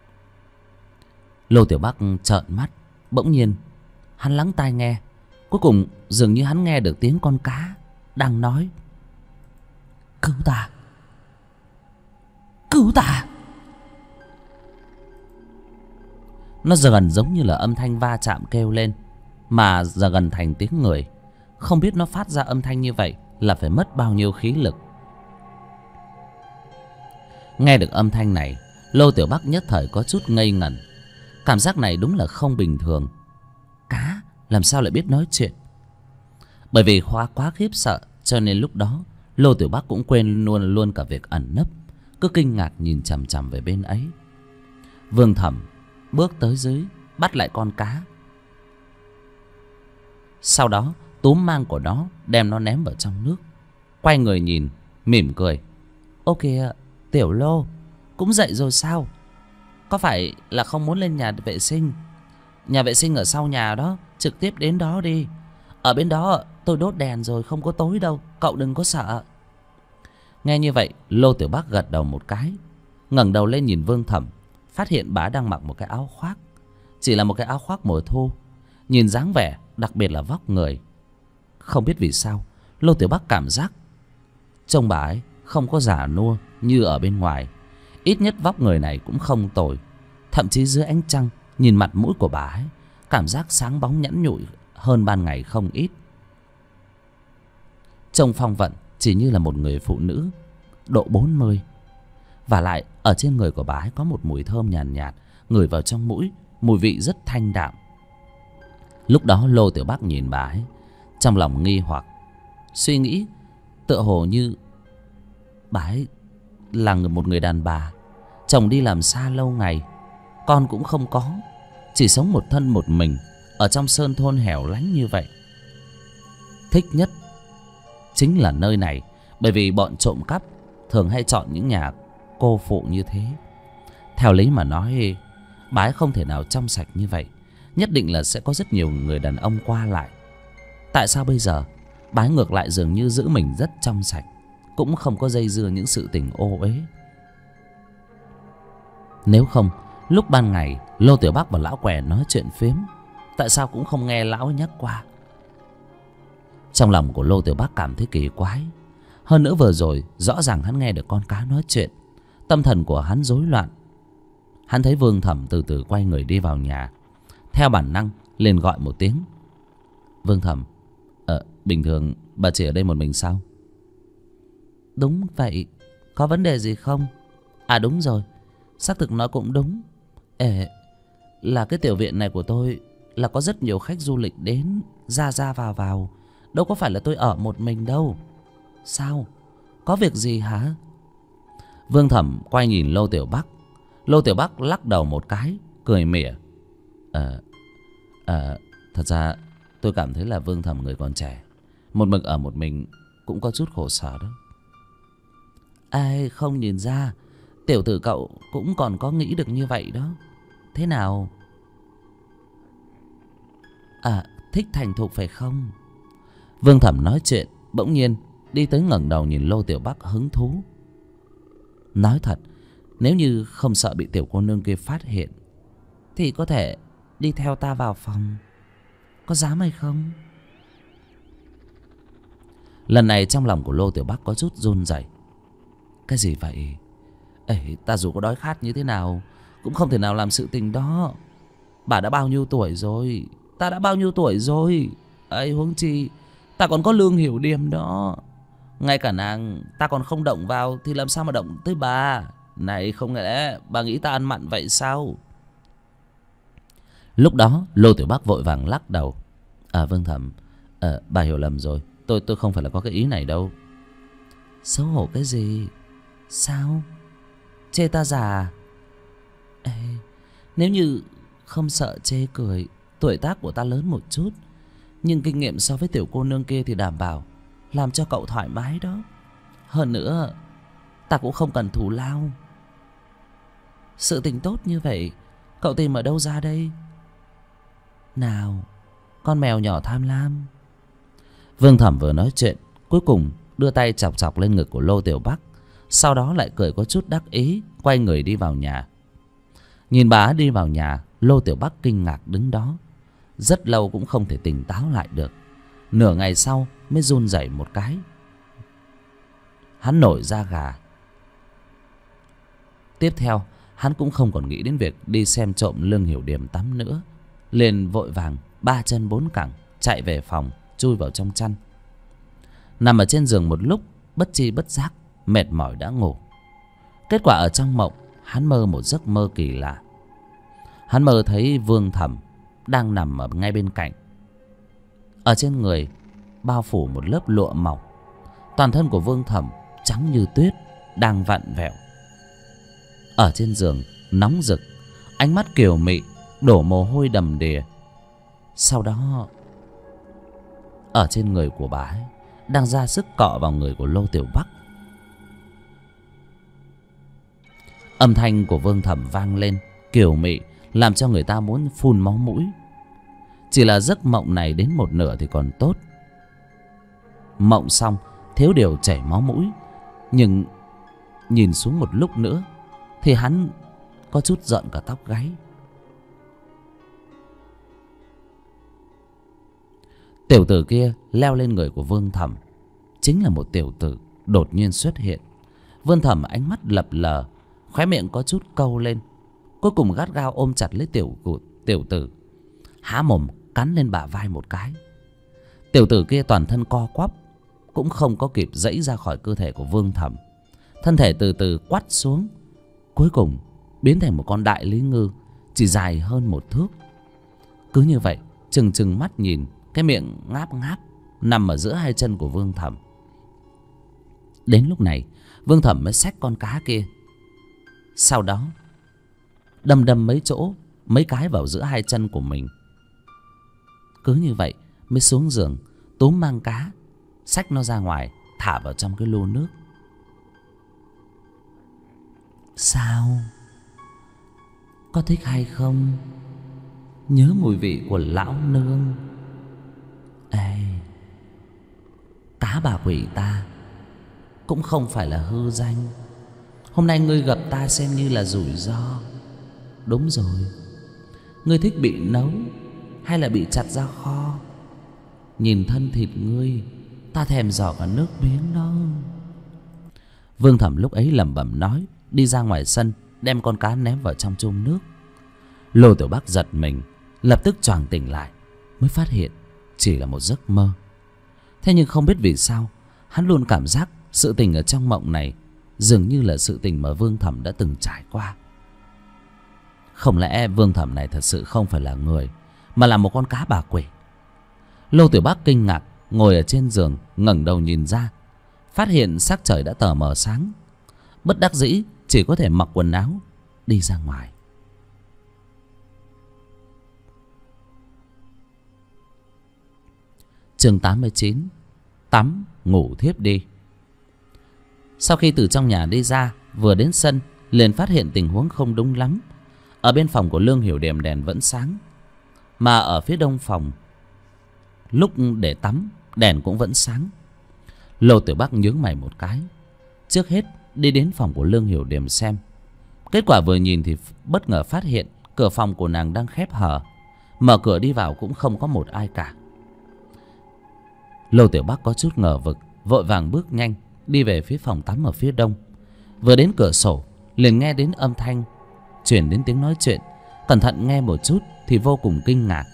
Lô Tiểu Bắc trợn mắt, bỗng nhiên hắn lắng tai nghe, cuối cùng dường như hắn nghe được tiếng con cá đang nói: cứu ta, cứu ta. Nó giờ gần giống như là âm thanh va chạm kêu lên, mà giờ gần thành tiếng người. Không biết nó phát ra âm thanh như vậy là phải mất bao nhiêu khí lực. Nghe được âm thanh này, Lô Tiểu Bắc nhất thời có chút ngây ngẩn. Cảm giác này đúng là không bình thường. Cá làm sao lại biết nói chuyện? Bởi vì quá khiếp sợ, cho nên lúc đó Lô Tiểu Bắc cũng quên luôn cả việc ẩn nấp, cứ kinh ngạc nhìn chằm chằm về bên ấy. Vương Thẩm bước tới dưới, bắt lại con cá, sau đó túm mang của nó đem nó ném vào trong nước, quay người nhìn, mỉm cười: ô kìa, Tiểu Lô, cũng dậy rồi sao? Có phải là không muốn lên nhà vệ sinh? Nhà vệ sinh ở sau nhà đó, trực tiếp đến đó đi. Ở bên đó tôi đốt đèn rồi, không có tối đâu, cậu đừng có sợ. Nghe như vậy, Lô Tiểu Bắc gật đầu một cái, ngẩng đầu lên nhìn Vương Thẩm, phát hiện bà đang mặc một cái áo khoác, chỉ là một cái áo khoác mùa thu. Nhìn dáng vẻ, đặc biệt là vóc người, không biết vì sao Lô Tiểu Bắc cảm giác trông bà ấy không có già nua như ở bên ngoài. Ít nhất vóc người này cũng không tồi. Thậm chí dưới ánh trăng, nhìn mặt mũi của bà ấy, cảm giác sáng bóng nhẵn nhụi hơn ban ngày không ít. Trông phong vận chỉ như là một người phụ nữ độ 40. Và lại ở trên người của bà ấy có một mùi thơm nhàn nhạt, ngửi vào trong mũi, mùi vị rất thanh đạm. Lúc đó Lô Tiểu Bắc nhìn bà ấy, trong lòng nghi hoặc, suy nghĩ tựa hồ như bà ấy là một người đàn bà, chồng đi làm xa lâu ngày, con cũng không có, chỉ sống một thân một mình ở trong sơn thôn hẻo lánh như vậy. Thích nhất chính là nơi này, bởi vì bọn trộm cắp thường hay chọn những nhà cô phụ như thế. Theo lý mà nói, bà ấy không thể nào trong sạch như vậy, nhất định là sẽ có rất nhiều người đàn ông qua lại. Tại sao bây giờ bà ấy ngược lại dường như giữ mình rất trong sạch, cũng không có dây dưa những sự tình ô uế? Nếu không, lúc ban ngày Lô Tiểu Bắc và lão què nói chuyện phiếm, tại sao cũng không nghe lão ấy nhắc qua? Trong lòng của Lô Tiểu Bắc cảm thấy kỳ quái. Hơn nữa vừa rồi rõ ràng hắn nghe được con cá nói chuyện, Tâm thần của hắn rối loạn. Hắn thấy Vương Thẩm từ từ quay người đi vào nhà. Theo bản năng liền gọi một tiếng. Vương Thẩm, bình thường bà chỉ ở đây một mình sao? Đúng vậy. Có vấn đề gì không? À đúng rồi, xác thực nói cũng đúng. Là cái tiểu viện này của tôi là có rất nhiều khách du lịch đến, ra ra vào vào. Đâu có phải là tôi ở một mình đâu. Sao? Có việc gì hả? Vương Thẩm quay nhìn Lô Tiểu Bắc. Lô Tiểu Bắc lắc đầu một cái, cười mỉa. Thật ra tôi cảm thấy là Vương Thẩm người còn trẻ, một mực ở một mình cũng có chút khổ sở đó. Ai không nhìn ra, tiểu tử cậu cũng còn có nghĩ được như vậy đó. Thế nào? Thích thành thục phải không? Vương Thẩm nói chuyện bỗng nhiên đi tới ngẩng đầu nhìn Lô Tiểu Bắc hứng thú. Nói thật, nếu như không sợ bị tiểu cô nương kia phát hiện thì có thể đi theo ta vào phòng. Có dám hay không? Lần này trong lòng của Lô Tiểu Bắc có chút run rẩy. Cái gì vậy? Ta dù có đói khát như thế nào cũng không thể nào làm sự tình đó. Bà đã bao nhiêu tuổi rồi? Ta đã bao nhiêu tuổi rồi? Huống chi ta còn có Lương Hiểu Điềm đó. Ngay cả nàng ta còn không động vào thì làm sao mà động tới bà? Này, không lẽ bà nghĩ ta ăn mặn vậy sao? Lúc đó Lô Tiểu Bắc vội vàng lắc đầu. Vương Thẩm, bà hiểu lầm rồi. Tôi không phải là có cái ý này đâu. Xấu hổ cái gì? Sao? Chê ta già? Nếu như không sợ chê cười, tuổi tác của ta lớn một chút, nhưng kinh nghiệm so với tiểu cô nương kia thì đảm bảo làm cho cậu thoải mái đó. Hơn nữa ta cũng không cần thù lao. Sự tình tốt như vậy cậu tìm ở đâu ra đây? Nào, con mèo nhỏ tham lam. Vương Thẩm vừa nói chuyện, cuối cùng đưa tay chọc chọc lên ngực của Lô Tiểu Bắc, sau đó lại cười có chút đắc ý, quay người đi vào nhà. Nhìn bà đi vào nhà, Lô Tiểu Bắc kinh ngạc đứng đó, rất lâu cũng không thể tỉnh táo lại được. Nửa ngày sau mới run rẩy một cái. Hắn nổi da gà. Tiếp theo hắn cũng không còn nghĩ đến việc đi xem trộm Lương Hiểu Điềm tắm nữa, liền vội vàng ba chân bốn cẳng chạy về phòng, chui vào trong chăn. Nằm ở trên giường một lúc, bất chi bất giác mệt mỏi đã ngủ. Kết quả ở trong mộng, hắn mơ một giấc mơ kỳ lạ. Hắn mơ thấy Vương Thẩm đang nằm ở ngay bên cạnh. Ở trên người bao phủ một lớp lụa mỏng. Toàn thân của Vương Thẩm trắng như tuyết, đang vặn vẹo. Ở trên giường nóng rực, ánh mắt kiều mị, đổ mồ hôi đầm đìa. Sau đó ở trên người của bà ấy đang ra sức cọ vào người của Lô Tiểu Bắc. Âm thanh của Vương Thẩm vang lên kiều mị, làm cho người ta muốn phun máu mũi. Chỉ là giấc mộng này đến một nửa thì còn tốt. Mộng xong thiếu điều chảy máu mũi, nhưng nhìn xuống một lúc nữa thì hắn có chút giận cả tóc gáy. Tiểu tử kia leo lên người của Vương Thẩm, chính là một tiểu tử đột nhiên xuất hiện. Vương Thẩm ánh mắt lập lờ, khóe miệng có chút câu lên, cuối cùng gắt gao ôm chặt lấy tiểu tử, há mồm cắn lên bả vai một cái. Tiểu tử kia toàn thân co quắp, cũng không có kịp giãy ra khỏi cơ thể của Vương Thẩm. Thân thể từ từ quắt xuống, cuối cùng biến thành một con đại lý ngư, chỉ dài hơn một thước. Cứ như vậy trừng trừng mắt nhìn, cái miệng ngáp ngáp nằm ở giữa hai chân của Vương Thẩm. Đến lúc này Vương Thẩm mới xách con cá kia, sau đó đâm mấy cái vào giữa hai chân của mình. Cứ như vậy mới xuống giường túm mang cá, xách nó ra ngoài, thả vào trong cái lu nước. Sao? Có thích hay không? Nhớ mùi vị của lão nương. Cá bà quỷ ta cũng không phải là hư danh. Hôm nay ngươi gặp ta xem như là rủi ro. Đúng rồi, ngươi thích bị nấu hay là bị chặt ra kho? Nhìn thân thịt ngươi, ta thèm giỏ cả nước miếng đó. Vương Thẩm lúc ấy lẩm bẩm nói, đi ra ngoài sân đem con cá ném vào trong chum nước. Lô Tiểu Bắc giật mình, lập tức choàng tỉnh lại, mới phát hiện chỉ là một giấc mơ. Thế nhưng không biết vì sao hắn luôn cảm giác sự tình ở trong mộng này dường như là sự tình mà Vương Thẩm đã từng trải qua. Không lẽ Vương Thẩm này thật sự không phải là người, mà là một con cá bà quỷ? Lô Tiểu Bắc kinh ngạc ngồi ở trên giường, ngẩng đầu nhìn ra, phát hiện sắc trời đã tờ mờ sáng. Bất đắc dĩ chỉ có thể mặc quần áo đi ra ngoài. Chương 89. Tắm ngủ thiếp đi. Sau khi từ trong nhà đi ra, vừa đến sân liền phát hiện tình huống không đúng lắm. Ở bên phòng của Lương Hiểu Điềm đèn vẫn sáng, mà ở phía đông phòng lúc để tắm đèn cũng vẫn sáng. Lô Tiểu Bắc nhướng mày một cái, trước hết đi đến phòng của Lương Hiểu Điềm xem. Kết quả vừa nhìn thì bất ngờ phát hiện cửa phòng của nàng đang khép hờ, mở cửa đi vào cũng không có một ai cả. Lô Tiểu Bắc có chút ngờ vực, vội vàng bước nhanh đi về phía phòng tắm ở phía đông. Vừa đến cửa sổ liền nghe đến âm thanh truyền đến tiếng nói chuyện. Cẩn thận nghe một chút thì vô cùng kinh ngạc.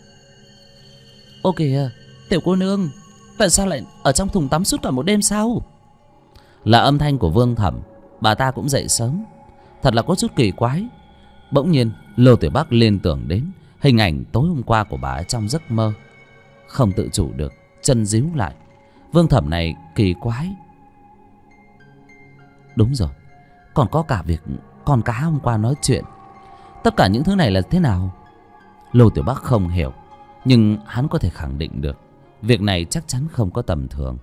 Ô kìa, tiểu cô nương, tại sao lại ở trong thùng tắm suốt cả một đêm sao? Là âm thanh của Vương Thẩm. Bà ta cũng dậy sớm, thật là có chút kỳ quái. Bỗng nhiên Lô Tiểu Bắc liên tưởng đến hình ảnh tối hôm qua của bà ấy trong giấc mơ, không tự chủ được chân díu lại. Vương Thẩm này kỳ quái. Đúng rồi, còn có cả việc con cá hôm qua nói chuyện. Tất cả những thứ này là thế nào? Lô Tiểu Bắc không hiểu, nhưng hắn có thể khẳng định được việc này chắc chắn không có tầm thường.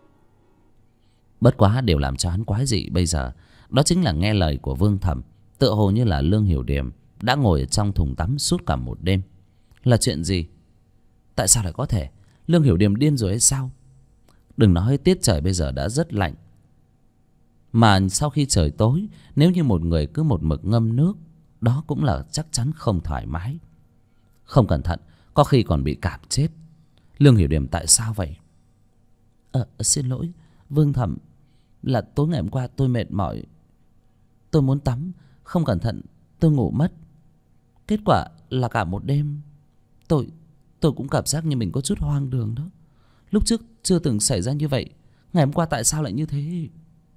Bất quá điều làm cho hắn quái dị bây giờ đó chính là nghe lời của Vương Thẩm. Tựa hồ như là Lương Hiểu Điềm đã ngồi ở trong thùng tắm suốt cả một đêm. Là chuyện gì? Tại sao lại có thể? Lương Hiểu Điềm điên rồi hay sao? Đừng nói tiết trời bây giờ đã rất lạnh, mà sau khi trời tối, nếu như một người cứ một mực ngâm nước, đó cũng là chắc chắn không thoải mái. Không cẩn thận có khi còn bị cảm chết. Lương Hiểu Điềm tại sao vậy? Xin lỗi Vương Thẩm, là tối ngày hôm qua tôi mệt mỏi, tôi muốn tắm, không cẩn thận tôi ngủ mất. Kết quả là cả một đêm tôi cũng cảm giác như mình có chút hoang đường đó. Lúc trước chưa từng xảy ra như vậy, ngày hôm qua tại sao lại như thế?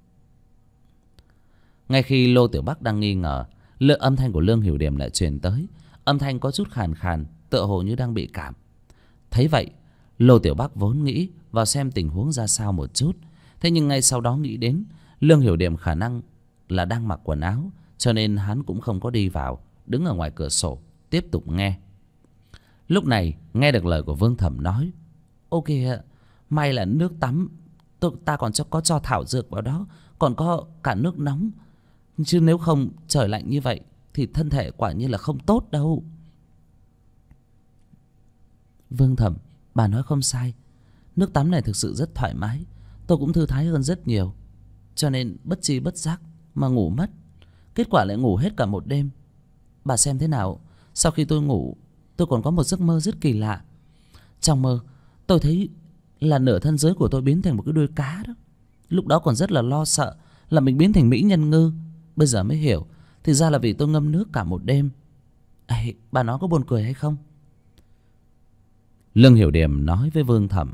Ngay khi Lô Tiểu Bắc đang nghi ngờ, âm thanh của Lương Hiểu Điềm lại truyền tới. Âm thanh có chút khàn khàn, tựa hồ như đang bị cảm. Thấy vậy, Lô Tiểu Bắc vốn nghĩ vào xem tình huống ra sao một chút. Thế nhưng ngay sau đó nghĩ đến Lương Hiểu Điềm khả năng là đang mặc quần áo, cho nên hắn cũng không có đi vào, đứng ở ngoài cửa sổ tiếp tục nghe. Lúc này nghe được lời của Vương Thẩm nói: "Ô kìa, may là nước tắm ta còn có cho thảo dược vào đó, còn có cả nước nóng, chứ nếu không trời lạnh như vậy thì thân thể quả nhiên là không tốt đâu." Vương Thẩm, bà nói không sai, nước tắm này thực sự rất thoải mái, tôi cũng thư thái hơn rất nhiều, cho nên bất tri bất giác mà ngủ mất. Kết quả lại ngủ hết cả một đêm. Bà xem thế nào, sau khi tôi ngủ, tôi còn có một giấc mơ rất kỳ lạ. Trong mơ tôi thấy là nửa thân dưới của tôi biến thành một cái đuôi cá đó. Lúc đó còn rất là lo sợ là mình biến thành mỹ nhân ngư. Bây giờ mới hiểu, thì ra là vì tôi ngâm nước cả một đêm. Bà nói có buồn cười hay không? Lương Hiểu Điềm nói với Vương Thẩm: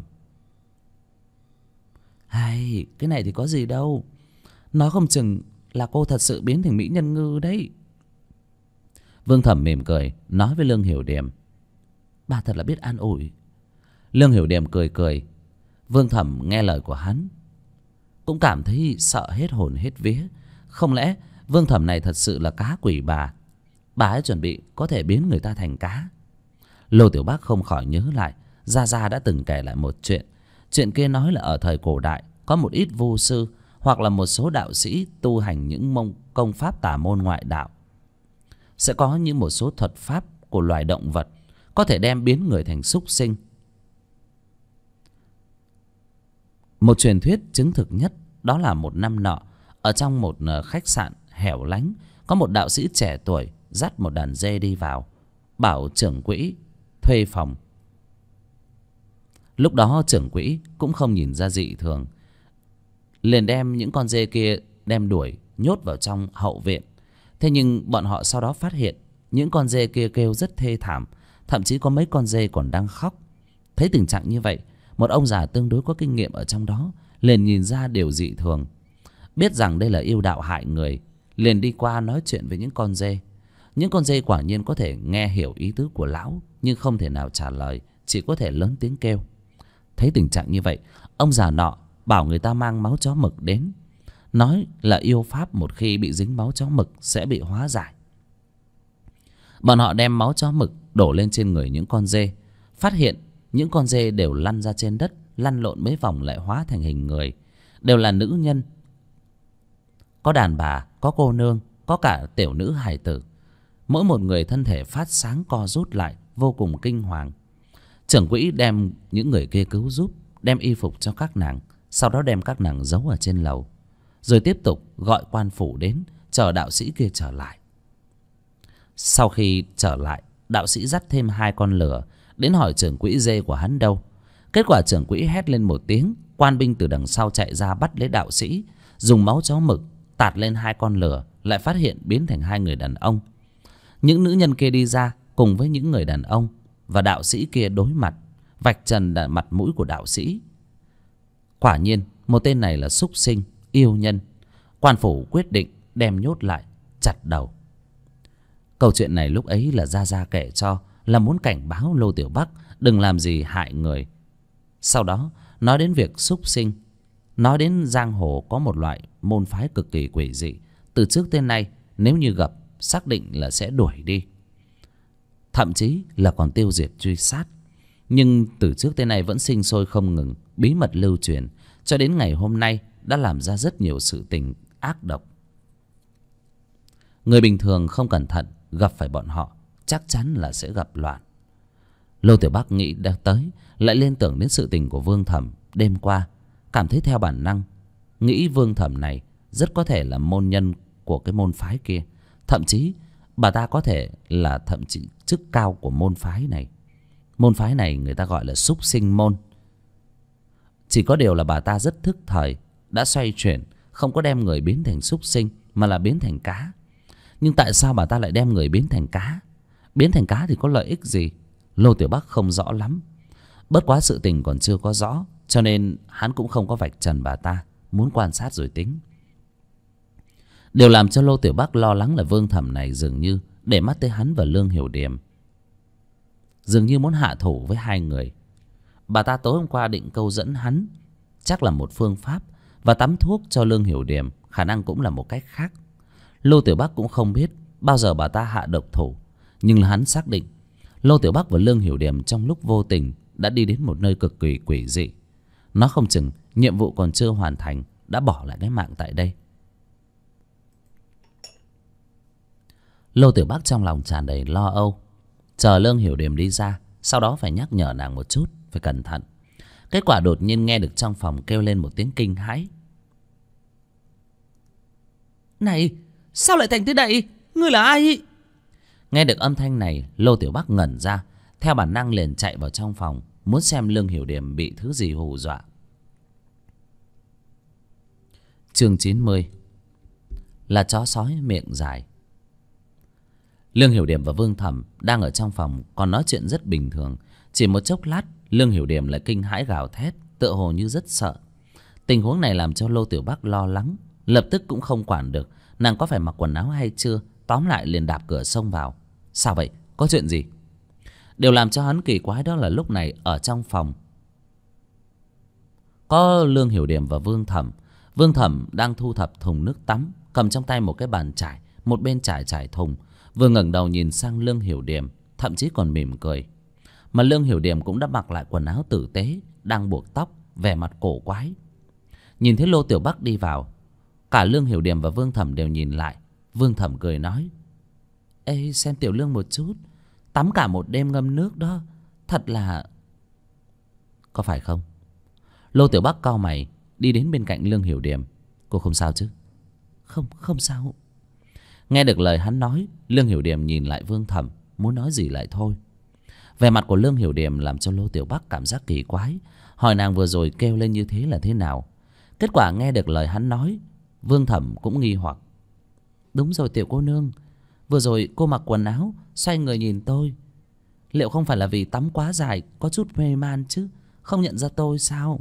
cái này thì có gì đâu, nói không chừng là cô thật sự biến thành mỹ nhân ngư đấy. Vương Thẩm mỉm cười nói với Lương Hiểu Điềm: bà thật là biết an ủi. Lương Hiểu Điềm cười cười. Vương Thẩm nghe lời của hắn cũng cảm thấy sợ hết hồn hết vía. Không lẽ Vương Thẩm này thật sự là cá quỷ bà ấy chuẩn bị có thể biến người ta thành cá? Lô Tiểu Bắc không khỏi nhớ lại Gia Gia đã từng kể lại một chuyện. Chuyện kia nói là ở thời cổ đại có một ít vu sư hoặc là một số đạo sĩ tu hành những công pháp tà môn ngoại đạo, sẽ có những một số thuật pháp của loài động vật có thể đem biến người thành súc sinh. Một truyền thuyết chứng thực nhất đó là một năm nọ, ở trong một khách sạn hẻo lánh, có một đạo sĩ trẻ tuổi dắt một đàn dê đi vào, bảo trưởng quỹ thuê phòng. Lúc đó trưởng quỹ cũng không nhìn ra dị thường, liền đem những con dê kia đem đuổi nhốt vào trong hậu viện. Thế nhưng bọn họ sau đó phát hiện những con dê kia kêu rất thê thảm, thậm chí có mấy con dê còn đang khóc. Thấy tình trạng như vậy, một ông già tương đối có kinh nghiệm ở trong đó liền nhìn ra điều dị thường, biết rằng đây là yêu đạo hại người, liền đi qua nói chuyện với những con dê. Những con dê quả nhiên có thể nghe hiểu ý tứ của lão, nhưng không thể nào trả lời, chỉ có thể lớn tiếng kêu. Thấy tình trạng như vậy, ông già nọ bảo người ta mang máu chó mực đến, nói là yêu pháp một khi bị dính máu chó mực sẽ bị hóa giải. Bọn họ đem máu chó mực đổ lên trên người những con dê, phát hiện những con dê đều lăn ra trên đất, lăn lộn mấy vòng lại hóa thành hình người, đều là nữ nhân, có đàn bà, có cô nương, có cả tiểu nữ hài tử. Mỗi một người thân thể phát sáng co rút lại, vô cùng kinh hoàng. Trưởng quỹ đem những người kia cứu giúp, đem y phục cho các nàng, sau đó đem các nàng giấu ở trên lầu, rồi tiếp tục gọi quan phủ đến chờ đạo sĩ kia trở lại. Sau khi trở lại, đạo sĩ dắt thêm 2 con lừa đến hỏi trưởng quỹ dê của hắn đâu. Kết quả trưởng quỹ hét lên một tiếng, quan binh từ đằng sau chạy ra bắt lấy đạo sĩ, dùng máu chó mực tạt lên 2 con lừa, lại phát hiện biến thành 2 người đàn ông. Những nữ nhân kia đi ra cùng với những người đàn ông, và đạo sĩ kia đối mặt, vạch trần mặt mũi của đạo sĩ. Quả nhiên một tên này là súc sinh, yêu nhân. Quan phủ quyết định đem nhốt lại, chặt đầu. Câu chuyện này lúc ấy là Gia Gia kể cho, là muốn cảnh báo Lô Tiểu Bắc đừng làm gì hại người. Sau đó nói đến việc súc sinh, nói đến giang hồ có một loại môn phái cực kỳ quỷ dị, từ trước tới nay nếu như gặp xác định là sẽ đuổi đi, thậm chí là còn tiêu diệt truy sát. Nhưng từ trước tới nay vẫn sinh sôi không ngừng, bí mật lưu truyền, cho đến ngày hôm nay đã làm ra rất nhiều sự tình ác độc. Người bình thường không cẩn thận gặp phải bọn họ chắc chắn là sẽ gặp loạn. Lô Tiểu Bắc nghĩ đã tới, lại liên tưởng đến sự tình của Vương Thẩm đêm qua, cảm thấy theo bản năng nghĩ Vương Thẩm này rất có thể là môn nhân của cái môn phái kia, thậm chí bà ta có thể là thậm chí chức cao của môn phái này. Môn phái này người ta gọi là súc sinh môn. Chỉ có điều là bà ta rất thức thời, đã xoay chuyển, không có đem người biến thành súc sinh mà là biến thành cá. Nhưng tại sao bà ta lại đem người biến thành cá? Biến thành cá thì có lợi ích gì? Lô Tiểu Bắc không rõ lắm. Bất quá sự tình còn chưa có rõ, cho nên hắn cũng không có vạch trần bà ta, muốn quan sát rồi tính. Điều làm cho Lô Tiểu Bắc lo lắng là Vương Thẩm này dường như để mắt tới hắn và Lương Hiểu Điềm, dường như muốn hạ thủ với 2 người. Bà ta tối hôm qua định câu dẫn hắn, chắc là một phương pháp, và tắm thuốc cho Lương Hiểu Điềm khả năng cũng là một cách khác. Lô Tiểu Bắc cũng không biết bao giờ bà ta hạ độc thủ, nhưng là hắn xác định Lô Tiểu Bắc và Lương Hiểu Điềm trong lúc vô tình đã đi đến một nơi cực kỳ quỷ dị. Nó không chừng nhiệm vụ còn chưa hoàn thành đã bỏ lại cái mạng tại đây. Lô Tiểu Bắc trong lòng tràn đầy lo âu, chờ Lương Hiểu Điềm đi ra, sau đó phải nhắc nhở nàng một chút, phải cẩn thận. Kết quả đột nhiên nghe được trong phòng kêu lên một tiếng kinh hãi. Này, sao lại thành thế này? Ngươi là ai? Nghe được âm thanh này, Lô Tiểu Bắc ngẩn ra, theo bản năng liền chạy vào trong phòng, muốn xem Lương Hiểu Điềm bị thứ gì hù dọa. Chương 90 là chó sói miệng dài. Lương Hiểu Điềm và Vương Thẩm đang ở trong phòng còn nói chuyện rất bình thường. Chỉ một chốc lát, Lương Hiểu Điềm lại kinh hãi gào thét, tựa hồ như rất sợ. Tình huống này làm cho Lô Tiểu Bắc lo lắng, lập tức cũng không quản được nàng có phải mặc quần áo hay chưa, tóm lại liền đạp cửa xông vào. Sao vậy? Có chuyện gì? Điều làm cho hắn kỳ quái đó là lúc này ở trong phòng có Lương Hiểu Điềm và Vương Thẩm. Vương Thẩm đang thu thập thùng nước tắm, cầm trong tay một cái bàn chải, một bên trải thùng, vừa ngẩng đầu nhìn sang Lương Hiểu Điềm, thậm chí còn mỉm cười. Mà Lương Hiểu Điềm cũng đã mặc lại quần áo tử tế, đang buộc tóc, vẻ mặt cổ quái. Nhìn thấy Lô Tiểu Bắc đi vào, cả Lương Hiểu Điềm và Vương Thẩm đều nhìn lại. Vương Thẩm cười nói: Ê, xem Tiểu Lương một chút, tắm cả một đêm ngâm nước đó, thật là... Có phải không? Lô Tiểu Bắc cau mày, đi đến bên cạnh Lương Hiểu Điềm. Cô không sao chứ? Không sao. Nghe được lời hắn nói, Lương Hiểu Điềm nhìn lại Vương Thẩm, muốn nói gì lại thôi. Vẻ mặt của Lương Hiểu Điềm làm cho Lô Tiểu Bắc cảm giác kỳ quái, hỏi nàng vừa rồi kêu lên như thế là thế nào. Kết quả nghe được lời hắn nói, Vương Thẩm cũng nghi hoặc, Đúng rồi tiểu cô nương, vừa rồi cô mặc quần áo xoay người nhìn tôi, liệu không phải là vì tắm quá dài có chút mê man chứ, không nhận ra tôi sao?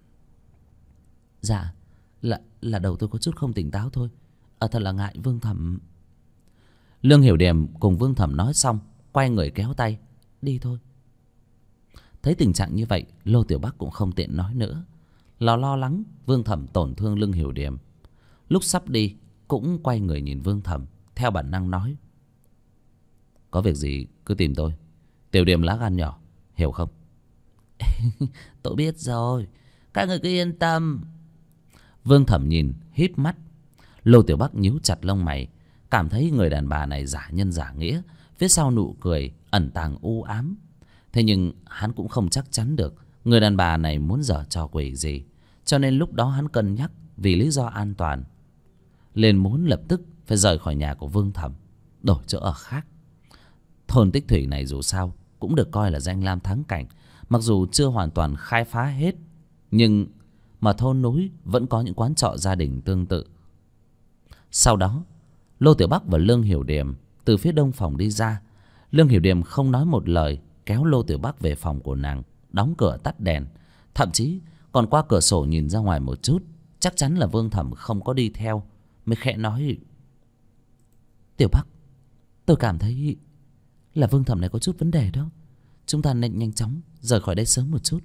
Dạ, là đầu tôi có chút không tỉnh táo thôi. Thật là ngại Vương Thẩm. Lương Hiểu Điềm cùng Vương Thẩm nói xong, quay người kéo tay đi thôi. Thấy tình trạng như vậy, Lô Tiểu Bắc cũng không tiện nói nữa. Lo lắng Vương Thẩm tổn thương Lương Hiểu Điềm, lúc sắp đi cũng quay người nhìn Vương Thẩm, theo bản năng nói: có việc gì cứ tìm tôi. Tiểu Điềm lá gan nhỏ, hiểu không? Tôi biết rồi, các người cứ yên tâm. Vương Thẩm nhìn híp mắt. Lô Tiểu Bắc nhíu chặt lông mày, cảm thấy người đàn bà này giả nhân giả nghĩa, phía sau nụ cười ẩn tàng u ám. Thế nhưng hắn cũng không chắc chắn được người đàn bà này muốn giở trò quỷ gì, cho nên lúc đó hắn cân nhắc vì lý do an toàn, liền muốn lập tức phải rời khỏi nhà của Vương Thẩm, đổi chỗ ở khác. Thôn Tích Thủy này dù sao cũng được coi là danh lam thắng cảnh, mặc dù chưa hoàn toàn khai phá hết, nhưng mà thôn núi vẫn có những quán trọ gia đình tương tự. Sau đó Lô Tiểu Bắc và Lương Hiểu Điềm từ phía đông phòng đi ra. Lương Hiểu Điềm không nói một lời, kéo Lô Tiểu Bắc về phòng của nàng, đóng cửa tắt đèn, thậm chí còn qua cửa sổ nhìn ra ngoài một chút, chắc chắn là Vương Thẩm không có đi theo, mới khẽ nói: Tiểu Bắc, tôi cảm thấy là Vương Thẩm này có chút vấn đề đó, chúng ta nên nhanh chóng rời khỏi đây sớm một chút.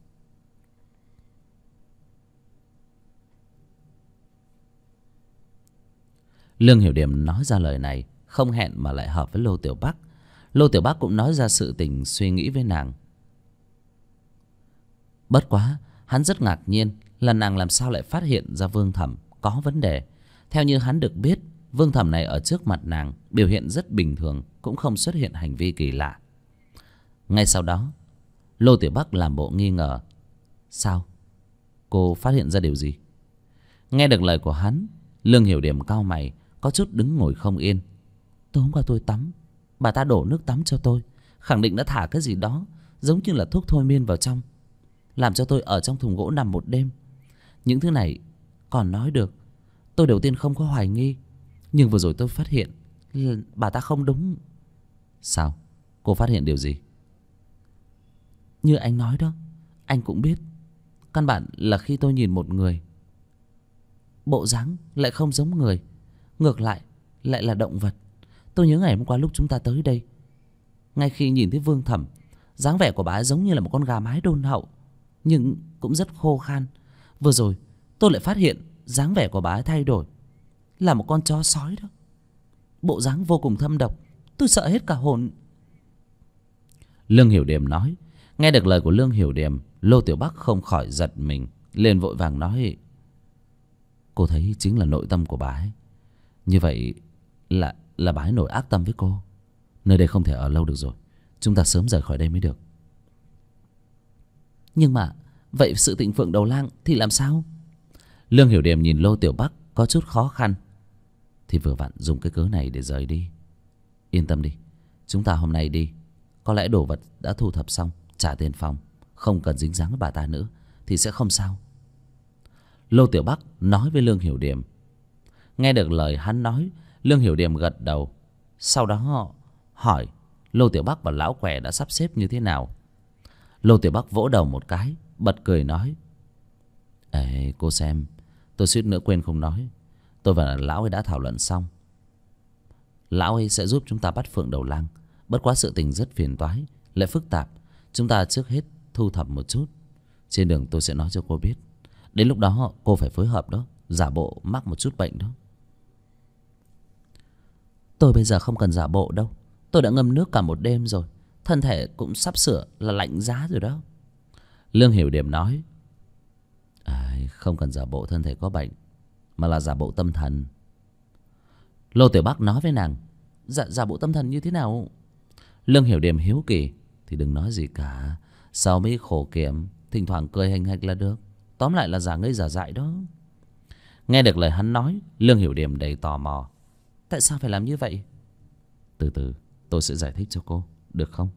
Lương Hiểu Điềm nói ra lời này không hẹn mà lại hợp với Lô Tiểu Bắc. Lô Tiểu Bắc cũng nói ra sự tình suy nghĩ với nàng. Bất quá hắn rất ngạc nhiên là nàng làm sao lại phát hiện ra Vương Thẩm có vấn đề. Theo như hắn được biết, Vương Thẩm này ở trước mặt nàng biểu hiện rất bình thường, cũng không xuất hiện hành vi kỳ lạ. Ngay sau đó Lô Tiểu Bắc làm bộ nghi ngờ: sao? Cô phát hiện ra điều gì? Nghe được lời của hắn, Lương Hiểu Điềm cau mày, có chút đứng ngồi không yên. Tối hôm qua tôi tắm, bà ta đổ nước tắm cho tôi, khẳng định đã thả cái gì đó giống như là thuốc thôi miên vào trong, làm cho tôi ở trong thùng gỗ nằm một đêm. Những thứ này còn nói được, tôi đầu tiên không có hoài nghi, nhưng vừa rồi tôi phát hiện là bà ta không đúng. Sao? Cô phát hiện điều gì? Như anh nói đó, anh cũng biết, căn bản là khi tôi nhìn một người, bộ dáng lại không giống người, ngược lại lại là động vật. Tôi nhớ ngày hôm qua lúc chúng ta tới đây, ngay khi nhìn thấy Vương Thẩm, dáng vẻ của bà ấy giống như là một con gà mái đôn hậu, nhưng cũng rất khô khan. Vừa rồi tôi lại phát hiện dáng vẻ của bà ấy thay đổi, là một con chó sói đó, bộ dáng vô cùng thâm độc, tôi sợ hết cả hồn. Lương Hiểu Điềm nói. Nghe được lời của Lương Hiểu Điềm, Lô Tiểu Bắc không khỏi giật mình, liền vội vàng nói: cô thấy chính là nội tâm của bà ấy. Như vậy là bà ấy nổi ác tâm với cô. Nơi đây không thể ở lâu được rồi, chúng ta sớm rời khỏi đây mới được. Nhưng mà vậy sự tình Phượng Đầu Lang thì làm sao? Lương Hiểu Điềm nhìn Lô Tiểu Bắc có chút khó khăn. Thì vừa vặn dùng cái cớ này để rời đi. Yên tâm đi, chúng ta hôm nay đi, có lẽ đồ vật đã thu thập xong, trả tiền phòng, không cần dính dáng với bà ta nữa, thì sẽ không sao. Lô Tiểu Bắc nói với Lương Hiểu Điềm. Nghe được lời hắn nói, Lương Hiểu Điềm gật đầu. Sau đó hỏi Lô Tiểu Bắc và lão què đã sắp xếp như thế nào. Lô Tiểu Bắc vỗ đầu một cái, bật cười nói: Ê cô xem, tôi suýt nữa quên không nói, tôi và lão ấy đã thảo luận xong. Lão ấy sẽ giúp chúng ta bắt Phượng Đầu Lang. Bất quá sự tình rất phiền toái, lại phức tạp. Chúng ta trước hết thu thập một chút, trên đường tôi sẽ nói cho cô biết. Đến lúc đó cô phải phối hợp đó, giả bộ mắc một chút bệnh đó. Tôi bây giờ không cần giả bộ đâu, tôi đã ngâm nước cả một đêm rồi, thân thể cũng sắp sửa là lạnh giá rồi đó. Lương Hiểu Điềm nói: không cần giả bộ thân thể có bệnh, mà là giả bộ tâm thần. Lô Tiểu Bắc nói với nàng: Giả bộ tâm thần như thế nào? Lương Hiểu Điềm hiếu kỳ: thì đừng nói gì cả, sau mấy khổ kiểm, thỉnh thoảng cười hành hạch là được. Tóm lại là giả ngây giả dại đó. Nghe được lời hắn nói, Lương Hiểu Điềm đầy tò mò. Tại sao phải làm như vậy? Từ từ tôi sẽ giải thích cho cô, được không?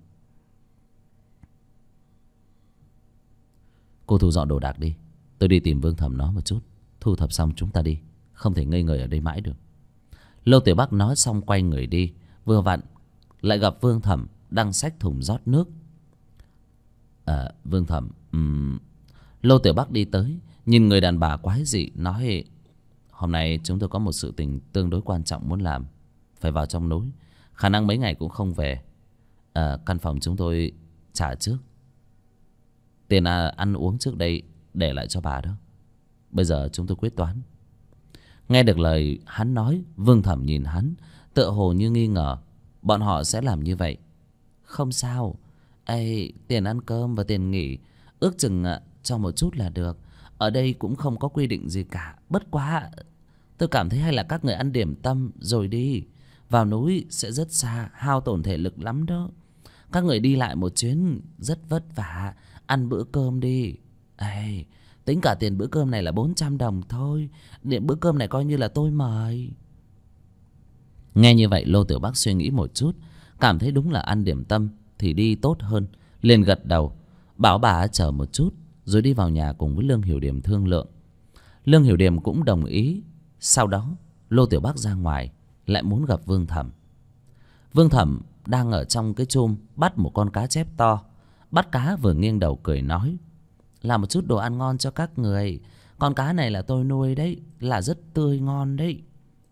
Cô thu dọn đồ đạc đi, tôi đi tìm Vương Thẩm nó một chút. Thu thập xong chúng ta đi, không thể ngây người ở đây mãi được. Lô Tiểu Bắc nói xong quay người đi. Vừa vặn lại gặp Vương Thẩm đang xách thùng rót nước. Vương Thẩm, Lô Tiểu Bắc đi tới, nhìn người đàn bà quái dị, nói: hôm nay chúng tôi có một sự tình tương đối quan trọng muốn làm, phải vào trong núi, khả năng mấy ngày cũng không về. Căn phòng chúng tôi trả trước, tiền ăn uống trước đây để lại cho bà đó. Bây giờ chúng tôi quyết toán. Nghe được lời hắn nói, Vương Thẩm nhìn hắn, tựa hồ như nghi ngờ bọn họ sẽ làm như vậy. Không sao, tiền ăn cơm và tiền nghỉ ước chừng cho một chút là được. Ở đây cũng không có quy định gì cả. Bất quá tôi cảm thấy hay là các người ăn điểm tâm rồi đi. Vào núi sẽ rất xa, hao tổn thể lực lắm đó. Các người đi lại một chuyến rất vất vả. Ăn bữa cơm đi. Tính cả tiền bữa cơm này là 400 đồng thôi. Điểm bữa cơm này coi như là tôi mời. Nghe như vậy Lô Tiểu Bắc suy nghĩ một chút, cảm thấy đúng là ăn điểm tâm thì đi tốt hơn, liền gật đầu, bảo bà chờ một chút rồi đi vào nhà cùng với Lương Hiểu Điềm thương lượng. Lương Hiểu Điềm cũng đồng ý. Sau đó Lô Tiểu Bắc ra ngoài, lại muốn gặp Vương Thẩm. Vương Thẩm đang ở trong cái chum bắt một con cá chép to. Bắt cá vừa nghiêng đầu cười nói: làm một chút đồ ăn ngon cho các người. Con cá này là tôi nuôi đấy, là rất tươi ngon đấy.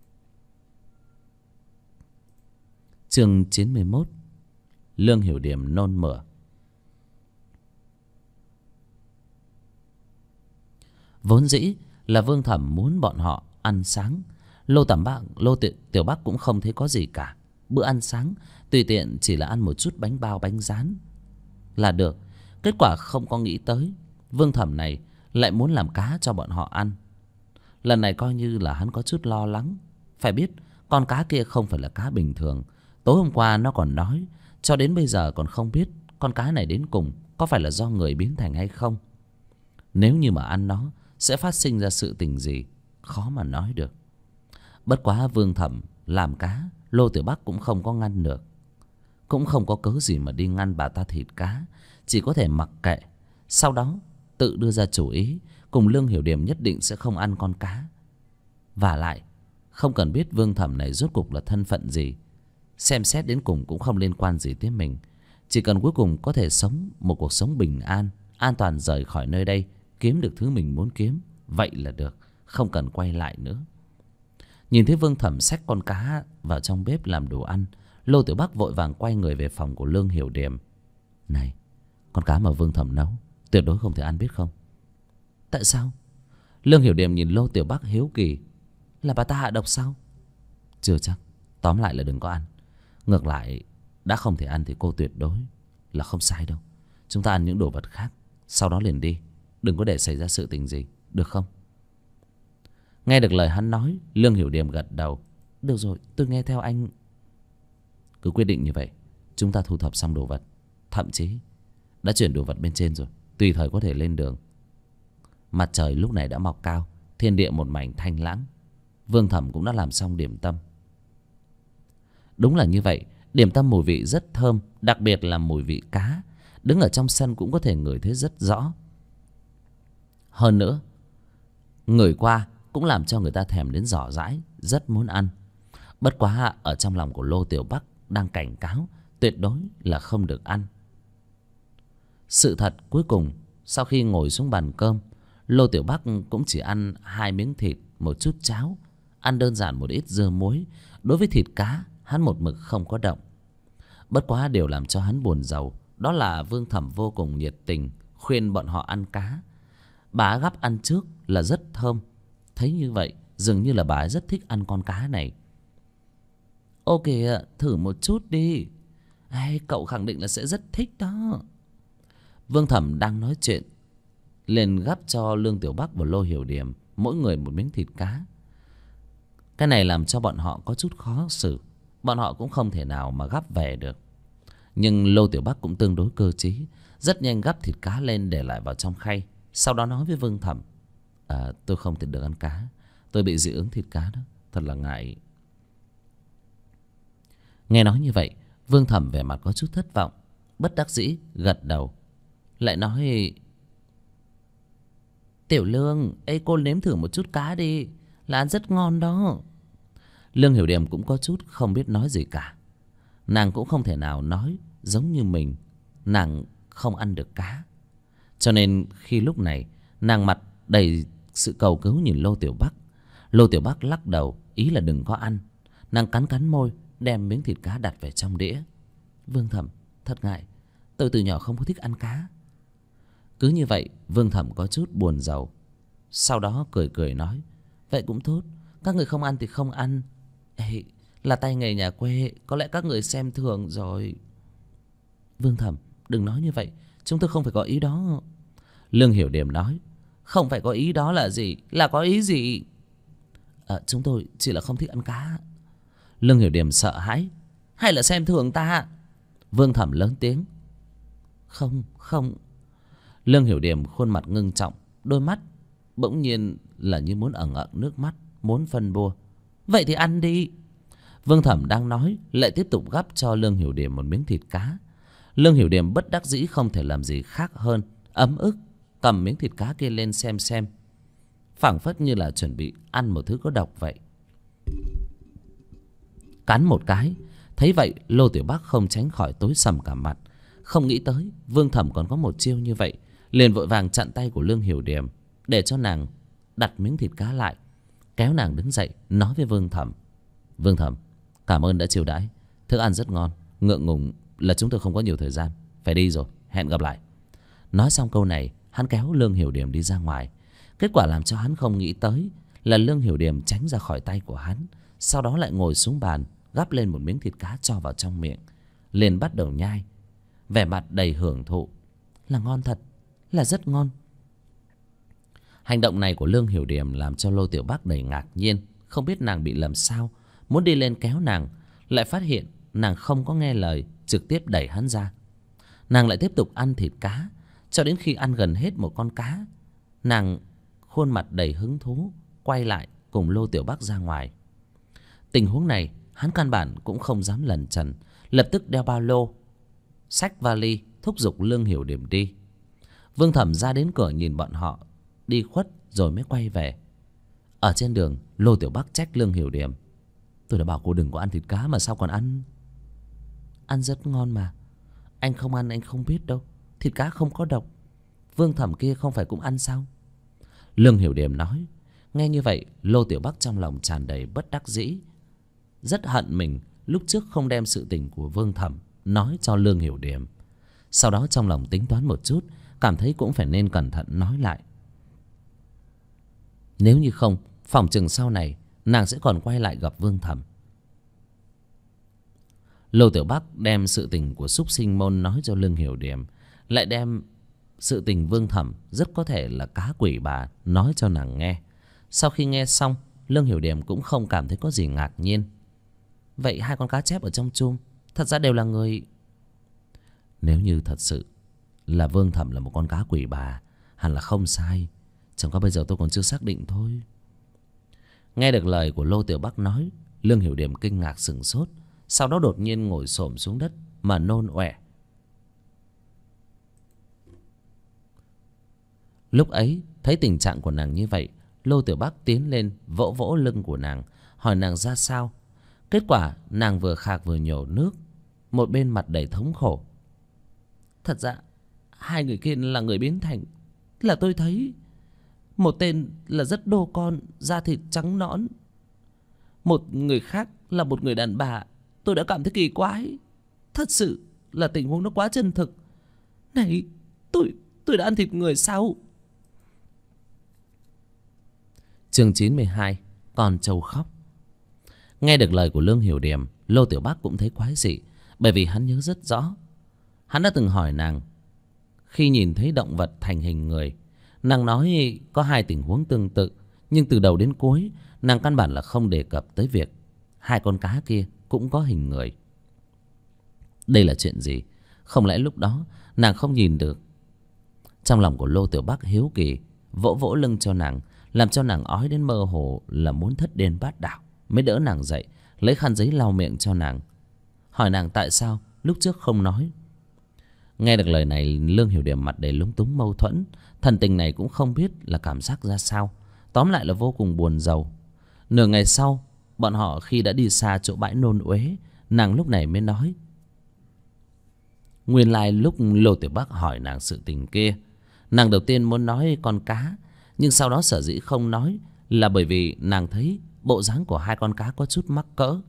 Chương 91. Lương Hiểu Điềm nôn mửa. Vốn dĩ là Vương Thẩm muốn bọn họ ăn sáng. Lô Tiểu Bắc cũng không thấy có gì cả. Bữa ăn sáng tùy tiện chỉ là ăn một chút bánh bao bánh rán là được. Kết quả không có nghĩ tới Vương Thẩm này lại muốn làm cá cho bọn họ ăn. Lần này coi như là hắn có chút lo lắng. Phải biết con cá kia không phải là cá bình thường. Tối hôm qua nó còn nói cho đến bây giờ còn không biết con cá này đến cùng có phải là do người biến thành hay không. Nếu như mà ăn nó sẽ phát sinh ra sự tình gì khó mà nói được. Bất quá Vương Thẩm làm cá, Lô Tiểu Bắc cũng không có ngăn được. Cũng không có cớ gì mà đi ngăn bà ta thịt cá. Chỉ có thể mặc kệ. Sau đó tự đưa ra chủ ý cùng Lương Hiểu Điềm nhất định sẽ không ăn con cá. Và lại không cần biết Vương Thẩm này rốt cuộc là thân phận gì, xem xét đến cùng cũng không liên quan gì tới mình. Chỉ cần cuối cùng có thể sống một cuộc sống bình an, an toàn rời khỏi nơi đây, kiếm được thứ mình muốn kiếm, vậy là được, không cần quay lại nữa. Nhìn thấy Vương Thẩm xách con cá vào trong bếp làm đồ ăn, Lô Tiểu Bắc vội vàng quay người về phòng của Lương Hiểu Điềm. Này, con cá mà Vương Thẩm nấu tuyệt đối không thể ăn, biết không? Tại sao? Lương Hiểu Điềm nhìn Lô Tiểu Bắc hiếu kỳ. Là bà ta hạ độc sao? Chưa chắc, tóm lại là đừng có ăn. Ngược lại đã không thể ăn thì cô tuyệt đối là không sai đâu. Chúng ta ăn những đồ vật khác, sau đó liền đi. Đừng có để xảy ra sự tình gì, được không? Nghe được lời hắn nói, Lương Hiểu Điềm gật đầu. Được rồi, tôi nghe theo anh. Cứ quyết định như vậy. Chúng ta thu thập xong đồ vật, thậm chí đã chuyển đồ vật bên trên rồi, tùy thời có thể lên đường. Mặt trời lúc này đã mọc cao, thiên địa một mảnh thanh lãng. Vương Thẩm cũng đã làm xong điểm tâm. Đúng là như vậy, điểm tâm mùi vị rất thơm, đặc biệt là mùi vị cá. Đứng ở trong sân cũng có thể ngửi thấy rất rõ. Hơn nữa, ngửi qua cũng làm cho người ta thèm đến rỏ rãi, rất muốn ăn. Bất quá ở trong lòng của Lô Tiểu Bắc đang cảnh cáo tuyệt đối là không được ăn. Sự thật cuối cùng, sau khi ngồi xuống bàn cơm, Lô Tiểu Bắc cũng chỉ ăn 2 miếng thịt, một chút cháo, ăn đơn giản một ít dưa muối. Đối với thịt cá, hắn một mực không có động. Bất quá điều làm cho hắn buồn rầu đó là Vương Thẩm vô cùng nhiệt tình khuyên bọn họ ăn cá. Bà ấy gắp ăn trước là rất thơm. Thấy như vậy dường như là bà ấy rất thích ăn con cá này. Ô kìa, thử một chút đi. Cậu khẳng định là sẽ rất thích đó. Vương Thẩm đang nói chuyện liền gắp cho Lương Tiểu Bắc và Lô Hiểu Điềm mỗi người một miếng thịt cá. Cái này làm cho bọn họ có chút khó xử. Bọn họ cũng không thể nào mà gắp về được. Nhưng Lô Tiểu Bắc cũng tương đối cơ trí, rất nhanh gắp thịt cá lên để lại vào trong khay. Sau đó nói với Vương Thẩm: tôi không thể được ăn cá, tôi bị dị ứng thịt cá đó, thật là ngại. Nghe nói như vậy, Vương Thẩm vẻ mặt có chút thất vọng, bất đắc dĩ gật đầu, lại nói: Tiểu Lương, cô nếm thử một chút cá đi, là ăn rất ngon đó. Lương Hiểu Điềm cũng có chút không biết nói gì cả. Nàng cũng không thể nào nói giống như mình. Nàng không ăn được cá. Cho nên khi lúc này nàng mặt đầy sự cầu cứu nhìn Lô Tiểu Bắc. Lô Tiểu Bắc lắc đầu, ý là đừng có ăn. Nàng cắn cắn môi, đem miếng thịt cá đặt về trong đĩa. Vương Thẩm, thật ngại, tôi từ nhỏ không có thích ăn cá. Cứ như vậy Vương Thẩm có chút buồn rầu. Sau đó cười cười nói, vậy cũng tốt, các người không ăn thì không ăn. Ê, là tay nghề nhà quê, có lẽ các người xem thường rồi. Vương Thẩm, đừng nói như vậy, chúng tôi không phải có ý đó. Lương Hiểu Điềm nói, không phải có ý đó là gì, là có ý gì? Chúng tôi chỉ là không thích ăn cá. Lương Hiểu Điềm sợ hãi, hay là xem thường ta? Vương Thẩm lớn tiếng, không, không. Lương Hiểu Điềm khuôn mặt ngưng trọng, đôi mắt bỗng nhiên là như muốn ẩn ẩn nước mắt, muốn phân bua. Vậy thì ăn đi. Vương Thẩm đang nói, lại tiếp tục gắp cho Lương Hiểu Điềm một miếng thịt cá. Lương Hiểu Điềm bất đắc dĩ không thể làm gì khác hơn, ấm ức cầm miếng thịt cá kia lên xem, phảng phất như là chuẩn bị ăn một thứ có độc vậy. Cắn một cái, thấy vậy Lô Tiểu Bắc không tránh khỏi tối sầm cả mặt. Không nghĩ tới Vương Thẩm còn có một chiêu như vậy, liền vội vàng chặn tay của Lương Hiểu Điềm, để cho nàng đặt miếng thịt cá lại, kéo nàng đứng dậy nói với Vương Thẩm, Vương Thẩm, cảm ơn đã chiêu đãi, thức ăn rất ngon, ngượng ngùng là chúng tôi không có nhiều thời gian, phải đi rồi, hẹn gặp lại. Nói xong câu này, hắn kéo Lương Hiểu Điềm đi ra ngoài. Kết quả làm cho hắn không nghĩ tới là Lương Hiểu Điềm tránh ra khỏi tay của hắn, sau đó lại ngồi xuống bàn, gắp lên một miếng thịt cá cho vào trong miệng, liền bắt đầu nhai, vẻ mặt đầy hưởng thụ. Là ngon thật, là rất ngon. Hành động này của Lương Hiểu Điềm làm cho Lô Tiểu Bắc đầy ngạc nhiên, không biết nàng bị làm sao, muốn đi lên kéo nàng, lại phát hiện nàng không có nghe lời, trực tiếp đẩy hắn ra. Nàng lại tiếp tục ăn thịt cá, cho đến khi ăn gần hết một con cá, nàng khuôn mặt đầy hứng thú quay lại cùng Lô Tiểu Bắc ra ngoài. Tình huống này hắn căn bản cũng không dám lẩn chần, lập tức đeo ba lô, xách vali, thúc giục Lương Hiểu Điềm đi. Vương Thẩm ra đến cửa nhìn bọn họ đi khuất rồi mới quay về. Ở trên đường, Lô Tiểu Bắc trách Lương Hiểu Điềm, tôi đã bảo cô đừng có ăn thịt cá mà sao còn ăn? Ăn rất ngon mà, anh không ăn anh không biết đâu, thịt cá không có độc. Vương Thẩm kia không phải cũng ăn sao? Lương Hiểu Điềm nói. Nghe như vậy Lô Tiểu Bắc trong lòng tràn đầy bất đắc dĩ, rất hận mình lúc trước không đem sự tình của Vương Thẩm nói cho Lương Hiểu Điềm. Sau đó trong lòng tính toán một chút, cảm thấy cũng phải nên cẩn thận nói lại. Nếu như không, phòng chừng sau này nàng sẽ còn quay lại gặp Vương Thẩm. Lô Tiểu Bắc đem sự tình của súc sinh môn nói cho Lương Hiểu Điềm, lại đem sự tình Vương Thẩm rất có thể là cá quỷ bà nói cho nàng nghe. Sau khi nghe xong, Lương Hiểu Điềm cũng không cảm thấy có gì ngạc nhiên. Vậy hai con cá chép ở trong chum thật ra đều là người. Nếu như thật sự là Vương Thẩm là một con cá quỷ bà, hẳn là không sai, chẳng qua bây giờ tôi còn chưa xác định thôi. Nghe được lời của Lô Tiểu Bắc nói, Lương Hiểu Điềm kinh ngạc sửng sốt, sau đó đột nhiên ngồi xổm xuống đất mà nôn ọe. Lúc ấy thấy tình trạng của nàng như vậy, Lô Tiểu Bắc tiến lên vỗ vỗ lưng của nàng, hỏi nàng ra sao. Kết quả nàng vừa khạc vừa nhổ nước, một bên mặt đầy thống khổ. Thật ra hai người kia là người biến thành, là tôi thấy. Một tên là rất đô con, da thịt trắng nõn, một người khác là một người đàn bà. Tôi đã cảm thấy kỳ quái, thật sự là tình huống nó quá chân thực. Này, tôi đã ăn thịt người sao? Chương 92, Con trâu khóc. Nghe được lời của Lương Hiểu Điềm, Lô Tiểu Bắc cũng thấy quái dị, bởi vì hắn nhớ rất rõ, hắn đã từng hỏi nàng khi nhìn thấy động vật thành hình người. Nàng nói có hai tình huống tương tự, nhưng từ đầu đến cuối nàng căn bản là không đề cập tới việc hai con cá kia cũng có hình người. Đây là chuyện gì? Không lẽ lúc đó nàng không nhìn được? Trong lòng của Lô Tiểu Bắc hiếu kỳ, vỗ vỗ lưng cho nàng, làm cho nàng ói đến mơ hồ là muốn thất điên bát đảo, mới đỡ nàng dậy, lấy khăn giấy lau miệng cho nàng, hỏi nàng tại sao lúc trước không nói. Nghe được lời này, Lương Hiểu Điềm mặt đầy lúng túng mâu thuẫn, thần tình này cũng không biết là cảm giác ra sao. Tóm lại là vô cùng buồn rầu. Nửa ngày sau, bọn họ khi đã đi xa chỗ bãi nôn uế, nàng lúc này mới nói. Nguyên lai lúc Lô Tiểu Bắc hỏi nàng sự tình kia, nàng đầu tiên muốn nói con cá, nhưng sau đó sở dĩ không nói là bởi vì nàng thấy bộ dáng của hai con cá có chút mắc cỡ.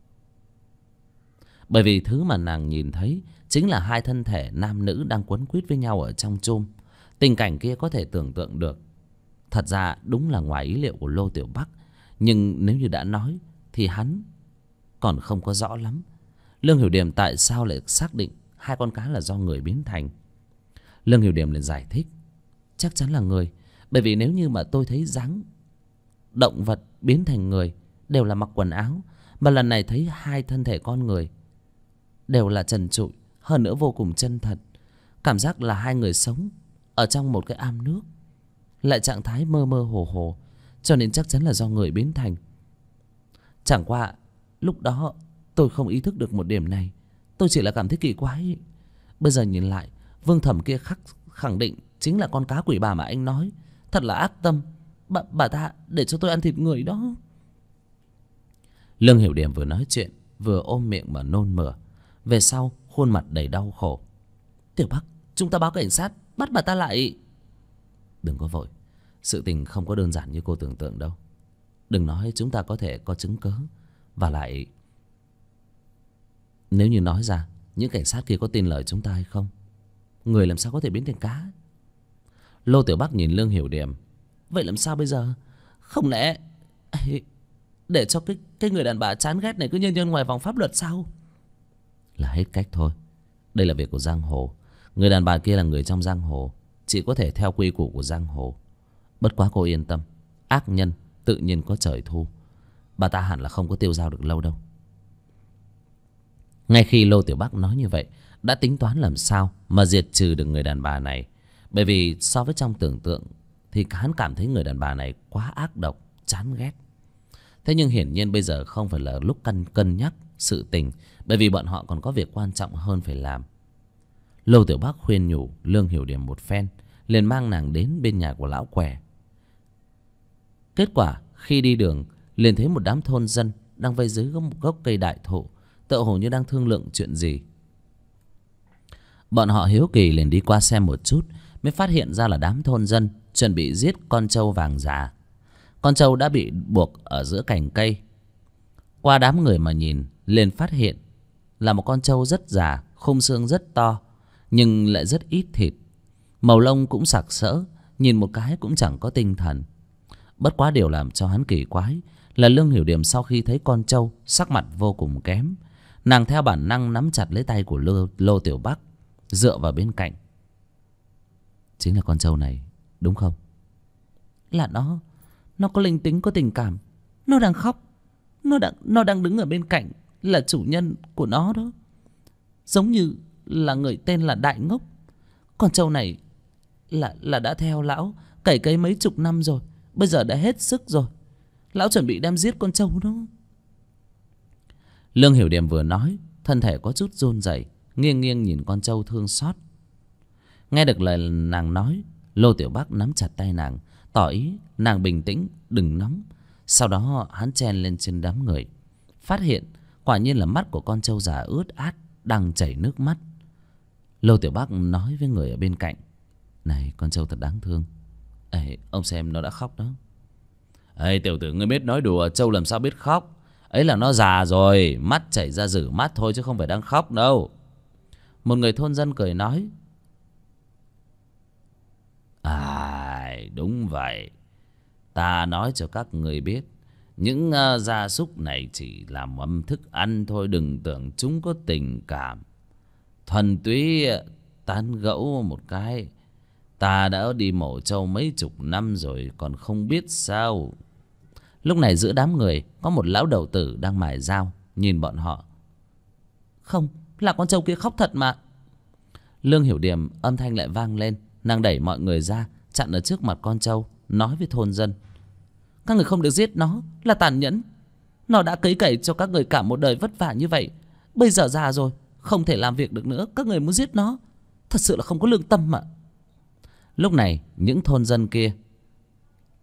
Bởi vì thứ mà nàng nhìn thấy chính là hai thân thể nam nữ đang quấn quýt với nhau ở trong chum. Tình cảnh kia có thể tưởng tượng được. Thật ra đúng là ngoài ý liệu của Lô Tiểu Bắc, nhưng nếu như đã nói thì hắn còn không có rõ lắm. Lương Hiểu Điềm tại sao lại xác định hai con cá là do người biến thành? Lương Hiểu Điềm liền giải thích. Chắc chắn là người, bởi vì nếu như mà tôi thấy dáng động vật biến thành người đều là mặc quần áo, mà lần này thấy hai thân thể con người đều là trần trụi, hơn nữa vô cùng chân thật. Cảm giác là hai người sống ở trong một cái am nước, lại trạng thái mơ mơ hồ hồ, cho nên chắc chắn là do người biến thành. Chẳng qua lúc đó tôi không ý thức được một điểm này, tôi chỉ là cảm thấy kỳ quái. Bây giờ nhìn lại, Vương Thẩm kia khẳng định chính là con cá quỷ bà mà anh nói. Thật là ác tâm, bà ta để cho tôi ăn thịt người đó. Lương Hiểu Điềm vừa nói chuyện vừa ôm miệng mà nôn mửa, về sau khuôn mặt đầy đau khổ. Tiểu Bắc, chúng ta báo cảnh sát bắt bà ta lại. Đừng có vội, sự tình không có đơn giản như cô tưởng tượng đâu. Đừng nói chúng ta có thể có chứng cớ, và lại nếu như nói ra, những cảnh sát kia có tin lời chúng ta hay không? Người làm sao có thể biến thành cá? Lô Tiểu Bắc nhìn Lương Hiểu Điềm. Vậy làm sao bây giờ? Không lẽ để cho cái người đàn bà chán ghét này cứ nhân ngoài vòng pháp luật sao? Là hết cách thôi. Đây là việc của giang hồ. Người đàn bà kia là người trong giang hồ, chỉ có thể theo quy củ của giang hồ. Bất quá cô yên tâm, ác nhân tự nhiên có trời thu. Bà ta hẳn là không có tiêu dao được lâu đâu. Ngay khi Lô Tiểu Bắc nói như vậy, đã tính toán làm sao mà diệt trừ được người đàn bà này. Bởi vì so với trong tưởng tượng thì hắn cảm thấy người đàn bà này quá ác độc, chán ghét. Thế nhưng hiển nhiên bây giờ không phải là lúc cân nhắc sự tình, bởi vì bọn họ còn có việc quan trọng hơn phải làm. Lô Tiểu Bắc khuyên nhủ Lương Hiểu Điềm một phen, liền mang nàng đến bên nhà của lão què. Kết quả khi đi đường liền thấy một đám thôn dân đang vây dưới một gốc cây đại thụ, tựa hồ như đang thương lượng chuyện gì. Bọn họ hiếu kỳ liền đi qua xem một chút, mới phát hiện ra là đám thôn dân chuẩn bị giết con trâu vàng già. Con trâu đã bị buộc ở giữa cành cây. Qua đám người mà nhìn, liền phát hiện là một con trâu rất già, khung xương rất to, nhưng lại rất ít thịt. Màu lông cũng sặc sỡ, nhìn một cái cũng chẳng có tinh thần. Bất quá điều làm cho hắn kỳ quái là Lương Hiểu Điềm sau khi thấy con trâu sắc mặt vô cùng kém, nàng theo bản năng nắm chặt lấy tay của Lô Tiểu Bắc, dựa vào bên cạnh. Chính là con trâu này đúng không? Là nó có linh tính, có tình cảm. Nó đang khóc. Nó đang đứng ở bên cạnh là chủ nhân của nó đó. Giống như là người tên là Đại Ngốc. Con trâu này là đã theo lão cày cấy mấy chục năm rồi, bây giờ đã hết sức rồi. Lão chuẩn bị đem giết con trâu đó. Lương Hiểu Điềm vừa nói, thân thể có chút run rẩy, nghiêng nghiêng nhìn con trâu thương xót. Nghe được lời nàng nói, Lô Tiểu Bắc nắm chặt tay nàng, tỏ ý nàng bình tĩnh, đừng nóng. Sau đó hắn chen lên trên đám người, phát hiện quả nhiên là mắt của con trâu già ướt át, đang chảy nước mắt. Lô Tiểu Bắc nói với người ở bên cạnh. Này, con trâu thật đáng thương. Ê, ông xem nó đã khóc đó. Ê, tiểu tử, ngươi biết nói đùa, trâu làm sao biết khóc. Ấy là nó già rồi, mắt chảy ra rử mắt thôi chứ không phải đang khóc đâu. Một người thôn dân cười nói. Đúng vậy. Ta nói cho các người biết, những gia súc này chỉ là mầm thức ăn thôi, đừng tưởng chúng có tình cảm. Thuần túy tán gẫu một cái. Ta đã đi mổ trâu mấy chục năm rồi còn không biết sao. Lúc này giữa đám người có một lão đầu tử đang mài dao, nhìn bọn họ. Không, là con trâu kia khóc thật mà. Lương Hiểu Điềm âm thanh lại vang lên, nàng đẩy mọi người ra, chặn ở trước mặt con trâu, nói với thôn dân. Các người không được giết nó, là tàn nhẫn. Nó đã cấy cày cho các người cả một đời vất vả như vậy, bây giờ già rồi, không thể làm việc được nữa, các người muốn giết nó, thật sự là không có lương tâm mà. Lúc này những thôn dân kia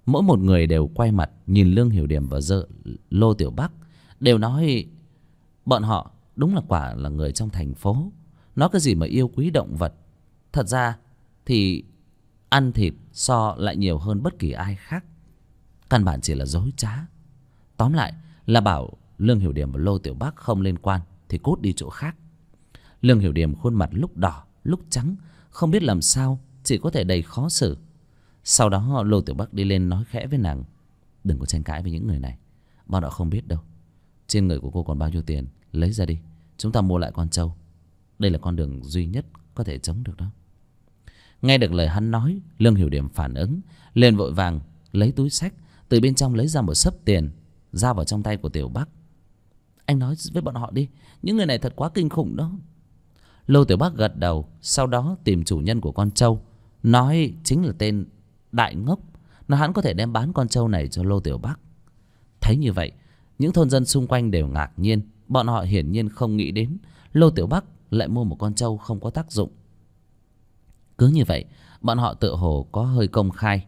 mỗi một người đều quay mặt nhìn Lương Hiểu Điểm và Lô Tiểu Bắc, đều nói bọn họ đúng là quả là người trong thành phố. Nói cái gì mà yêu quý động vật, thật ra thì ăn thịt so lại nhiều hơn bất kỳ ai khác. Căn bản chỉ là dối trá. Tóm lại là bảo Lương Hiểu Điểm và Lô Tiểu Bắc không liên quan thì cút đi chỗ khác. Lương Hiểu Điểm khuôn mặt lúc đỏ lúc trắng, không biết làm sao, chỉ có thể đầy khó xử. Sau đó Lô Tiểu Bắc đi lên nói khẽ với nàng: đừng có tranh cãi với những người này, bọn họ không biết đâu. Trên người của cô còn bao nhiêu tiền, lấy ra đi, chúng ta mua lại con trâu. Đây là con đường duy nhất có thể chống được đó. Nghe được lời hắn nói, Lương Hiểu Điểm phản ứng liền, vội vàng lấy túi xách, từ bên trong lấy ra một xấp tiền, giao vào trong tay của Tiểu Bắc. Anh nói với bọn họ đi, những người này thật quá kinh khủng đó. Lô Tiểu Bắc gật đầu, sau đó tìm chủ nhân của con trâu, nói chính là tên Đại Ngốc, nói hắn có thể đem bán con trâu này cho Lô Tiểu Bắc. Thấy như vậy, những thôn dân xung quanh đều ngạc nhiên. Bọn họ hiển nhiên không nghĩ đến Lô Tiểu Bắc lại mua một con trâu không có tác dụng. Cứ như vậy, bọn họ tự hồ có hơi công khai.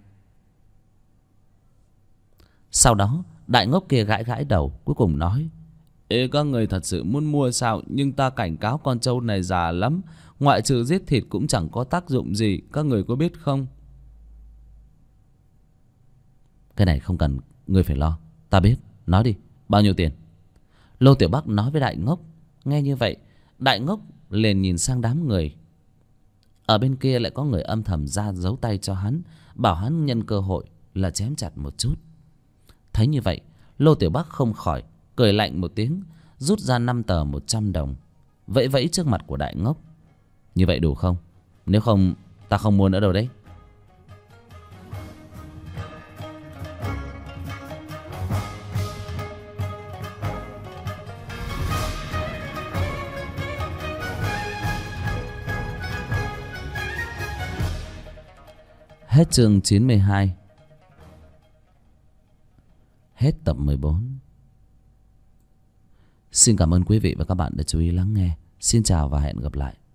Sau đó Đại Ngốc kia gãi gãi đầu, cuối cùng nói: ê, các người thật sự muốn mua sao? Nhưng ta cảnh cáo con trâu này già lắm, ngoại trừ giết thịt cũng chẳng có tác dụng gì, các người có biết không? Cái này không cần người phải lo, ta biết. Nói đi, bao nhiêu tiền? Lô Tiểu Bắc nói với Đại Ngốc. Nghe như vậy, Đại Ngốc liền nhìn sang đám người. Ở bên kia lại có người âm thầm ra giấu tay cho hắn, bảo hắn nhân cơ hội là chém chặt một chút. Thấy như vậy, Lô Tiểu Bắc không khỏi cười lạnh một tiếng, rút ra 5 tờ 100 đồng, vẫy vẫy trước mặt của Đại Ngốc. Như vậy đủ không? Nếu không, ta không mua nữa đâu đấy. Hết chương 92. Hết tập 14. Xin cảm ơn quý vị và các bạn đã chú ý lắng nghe. Xin chào và hẹn gặp lại.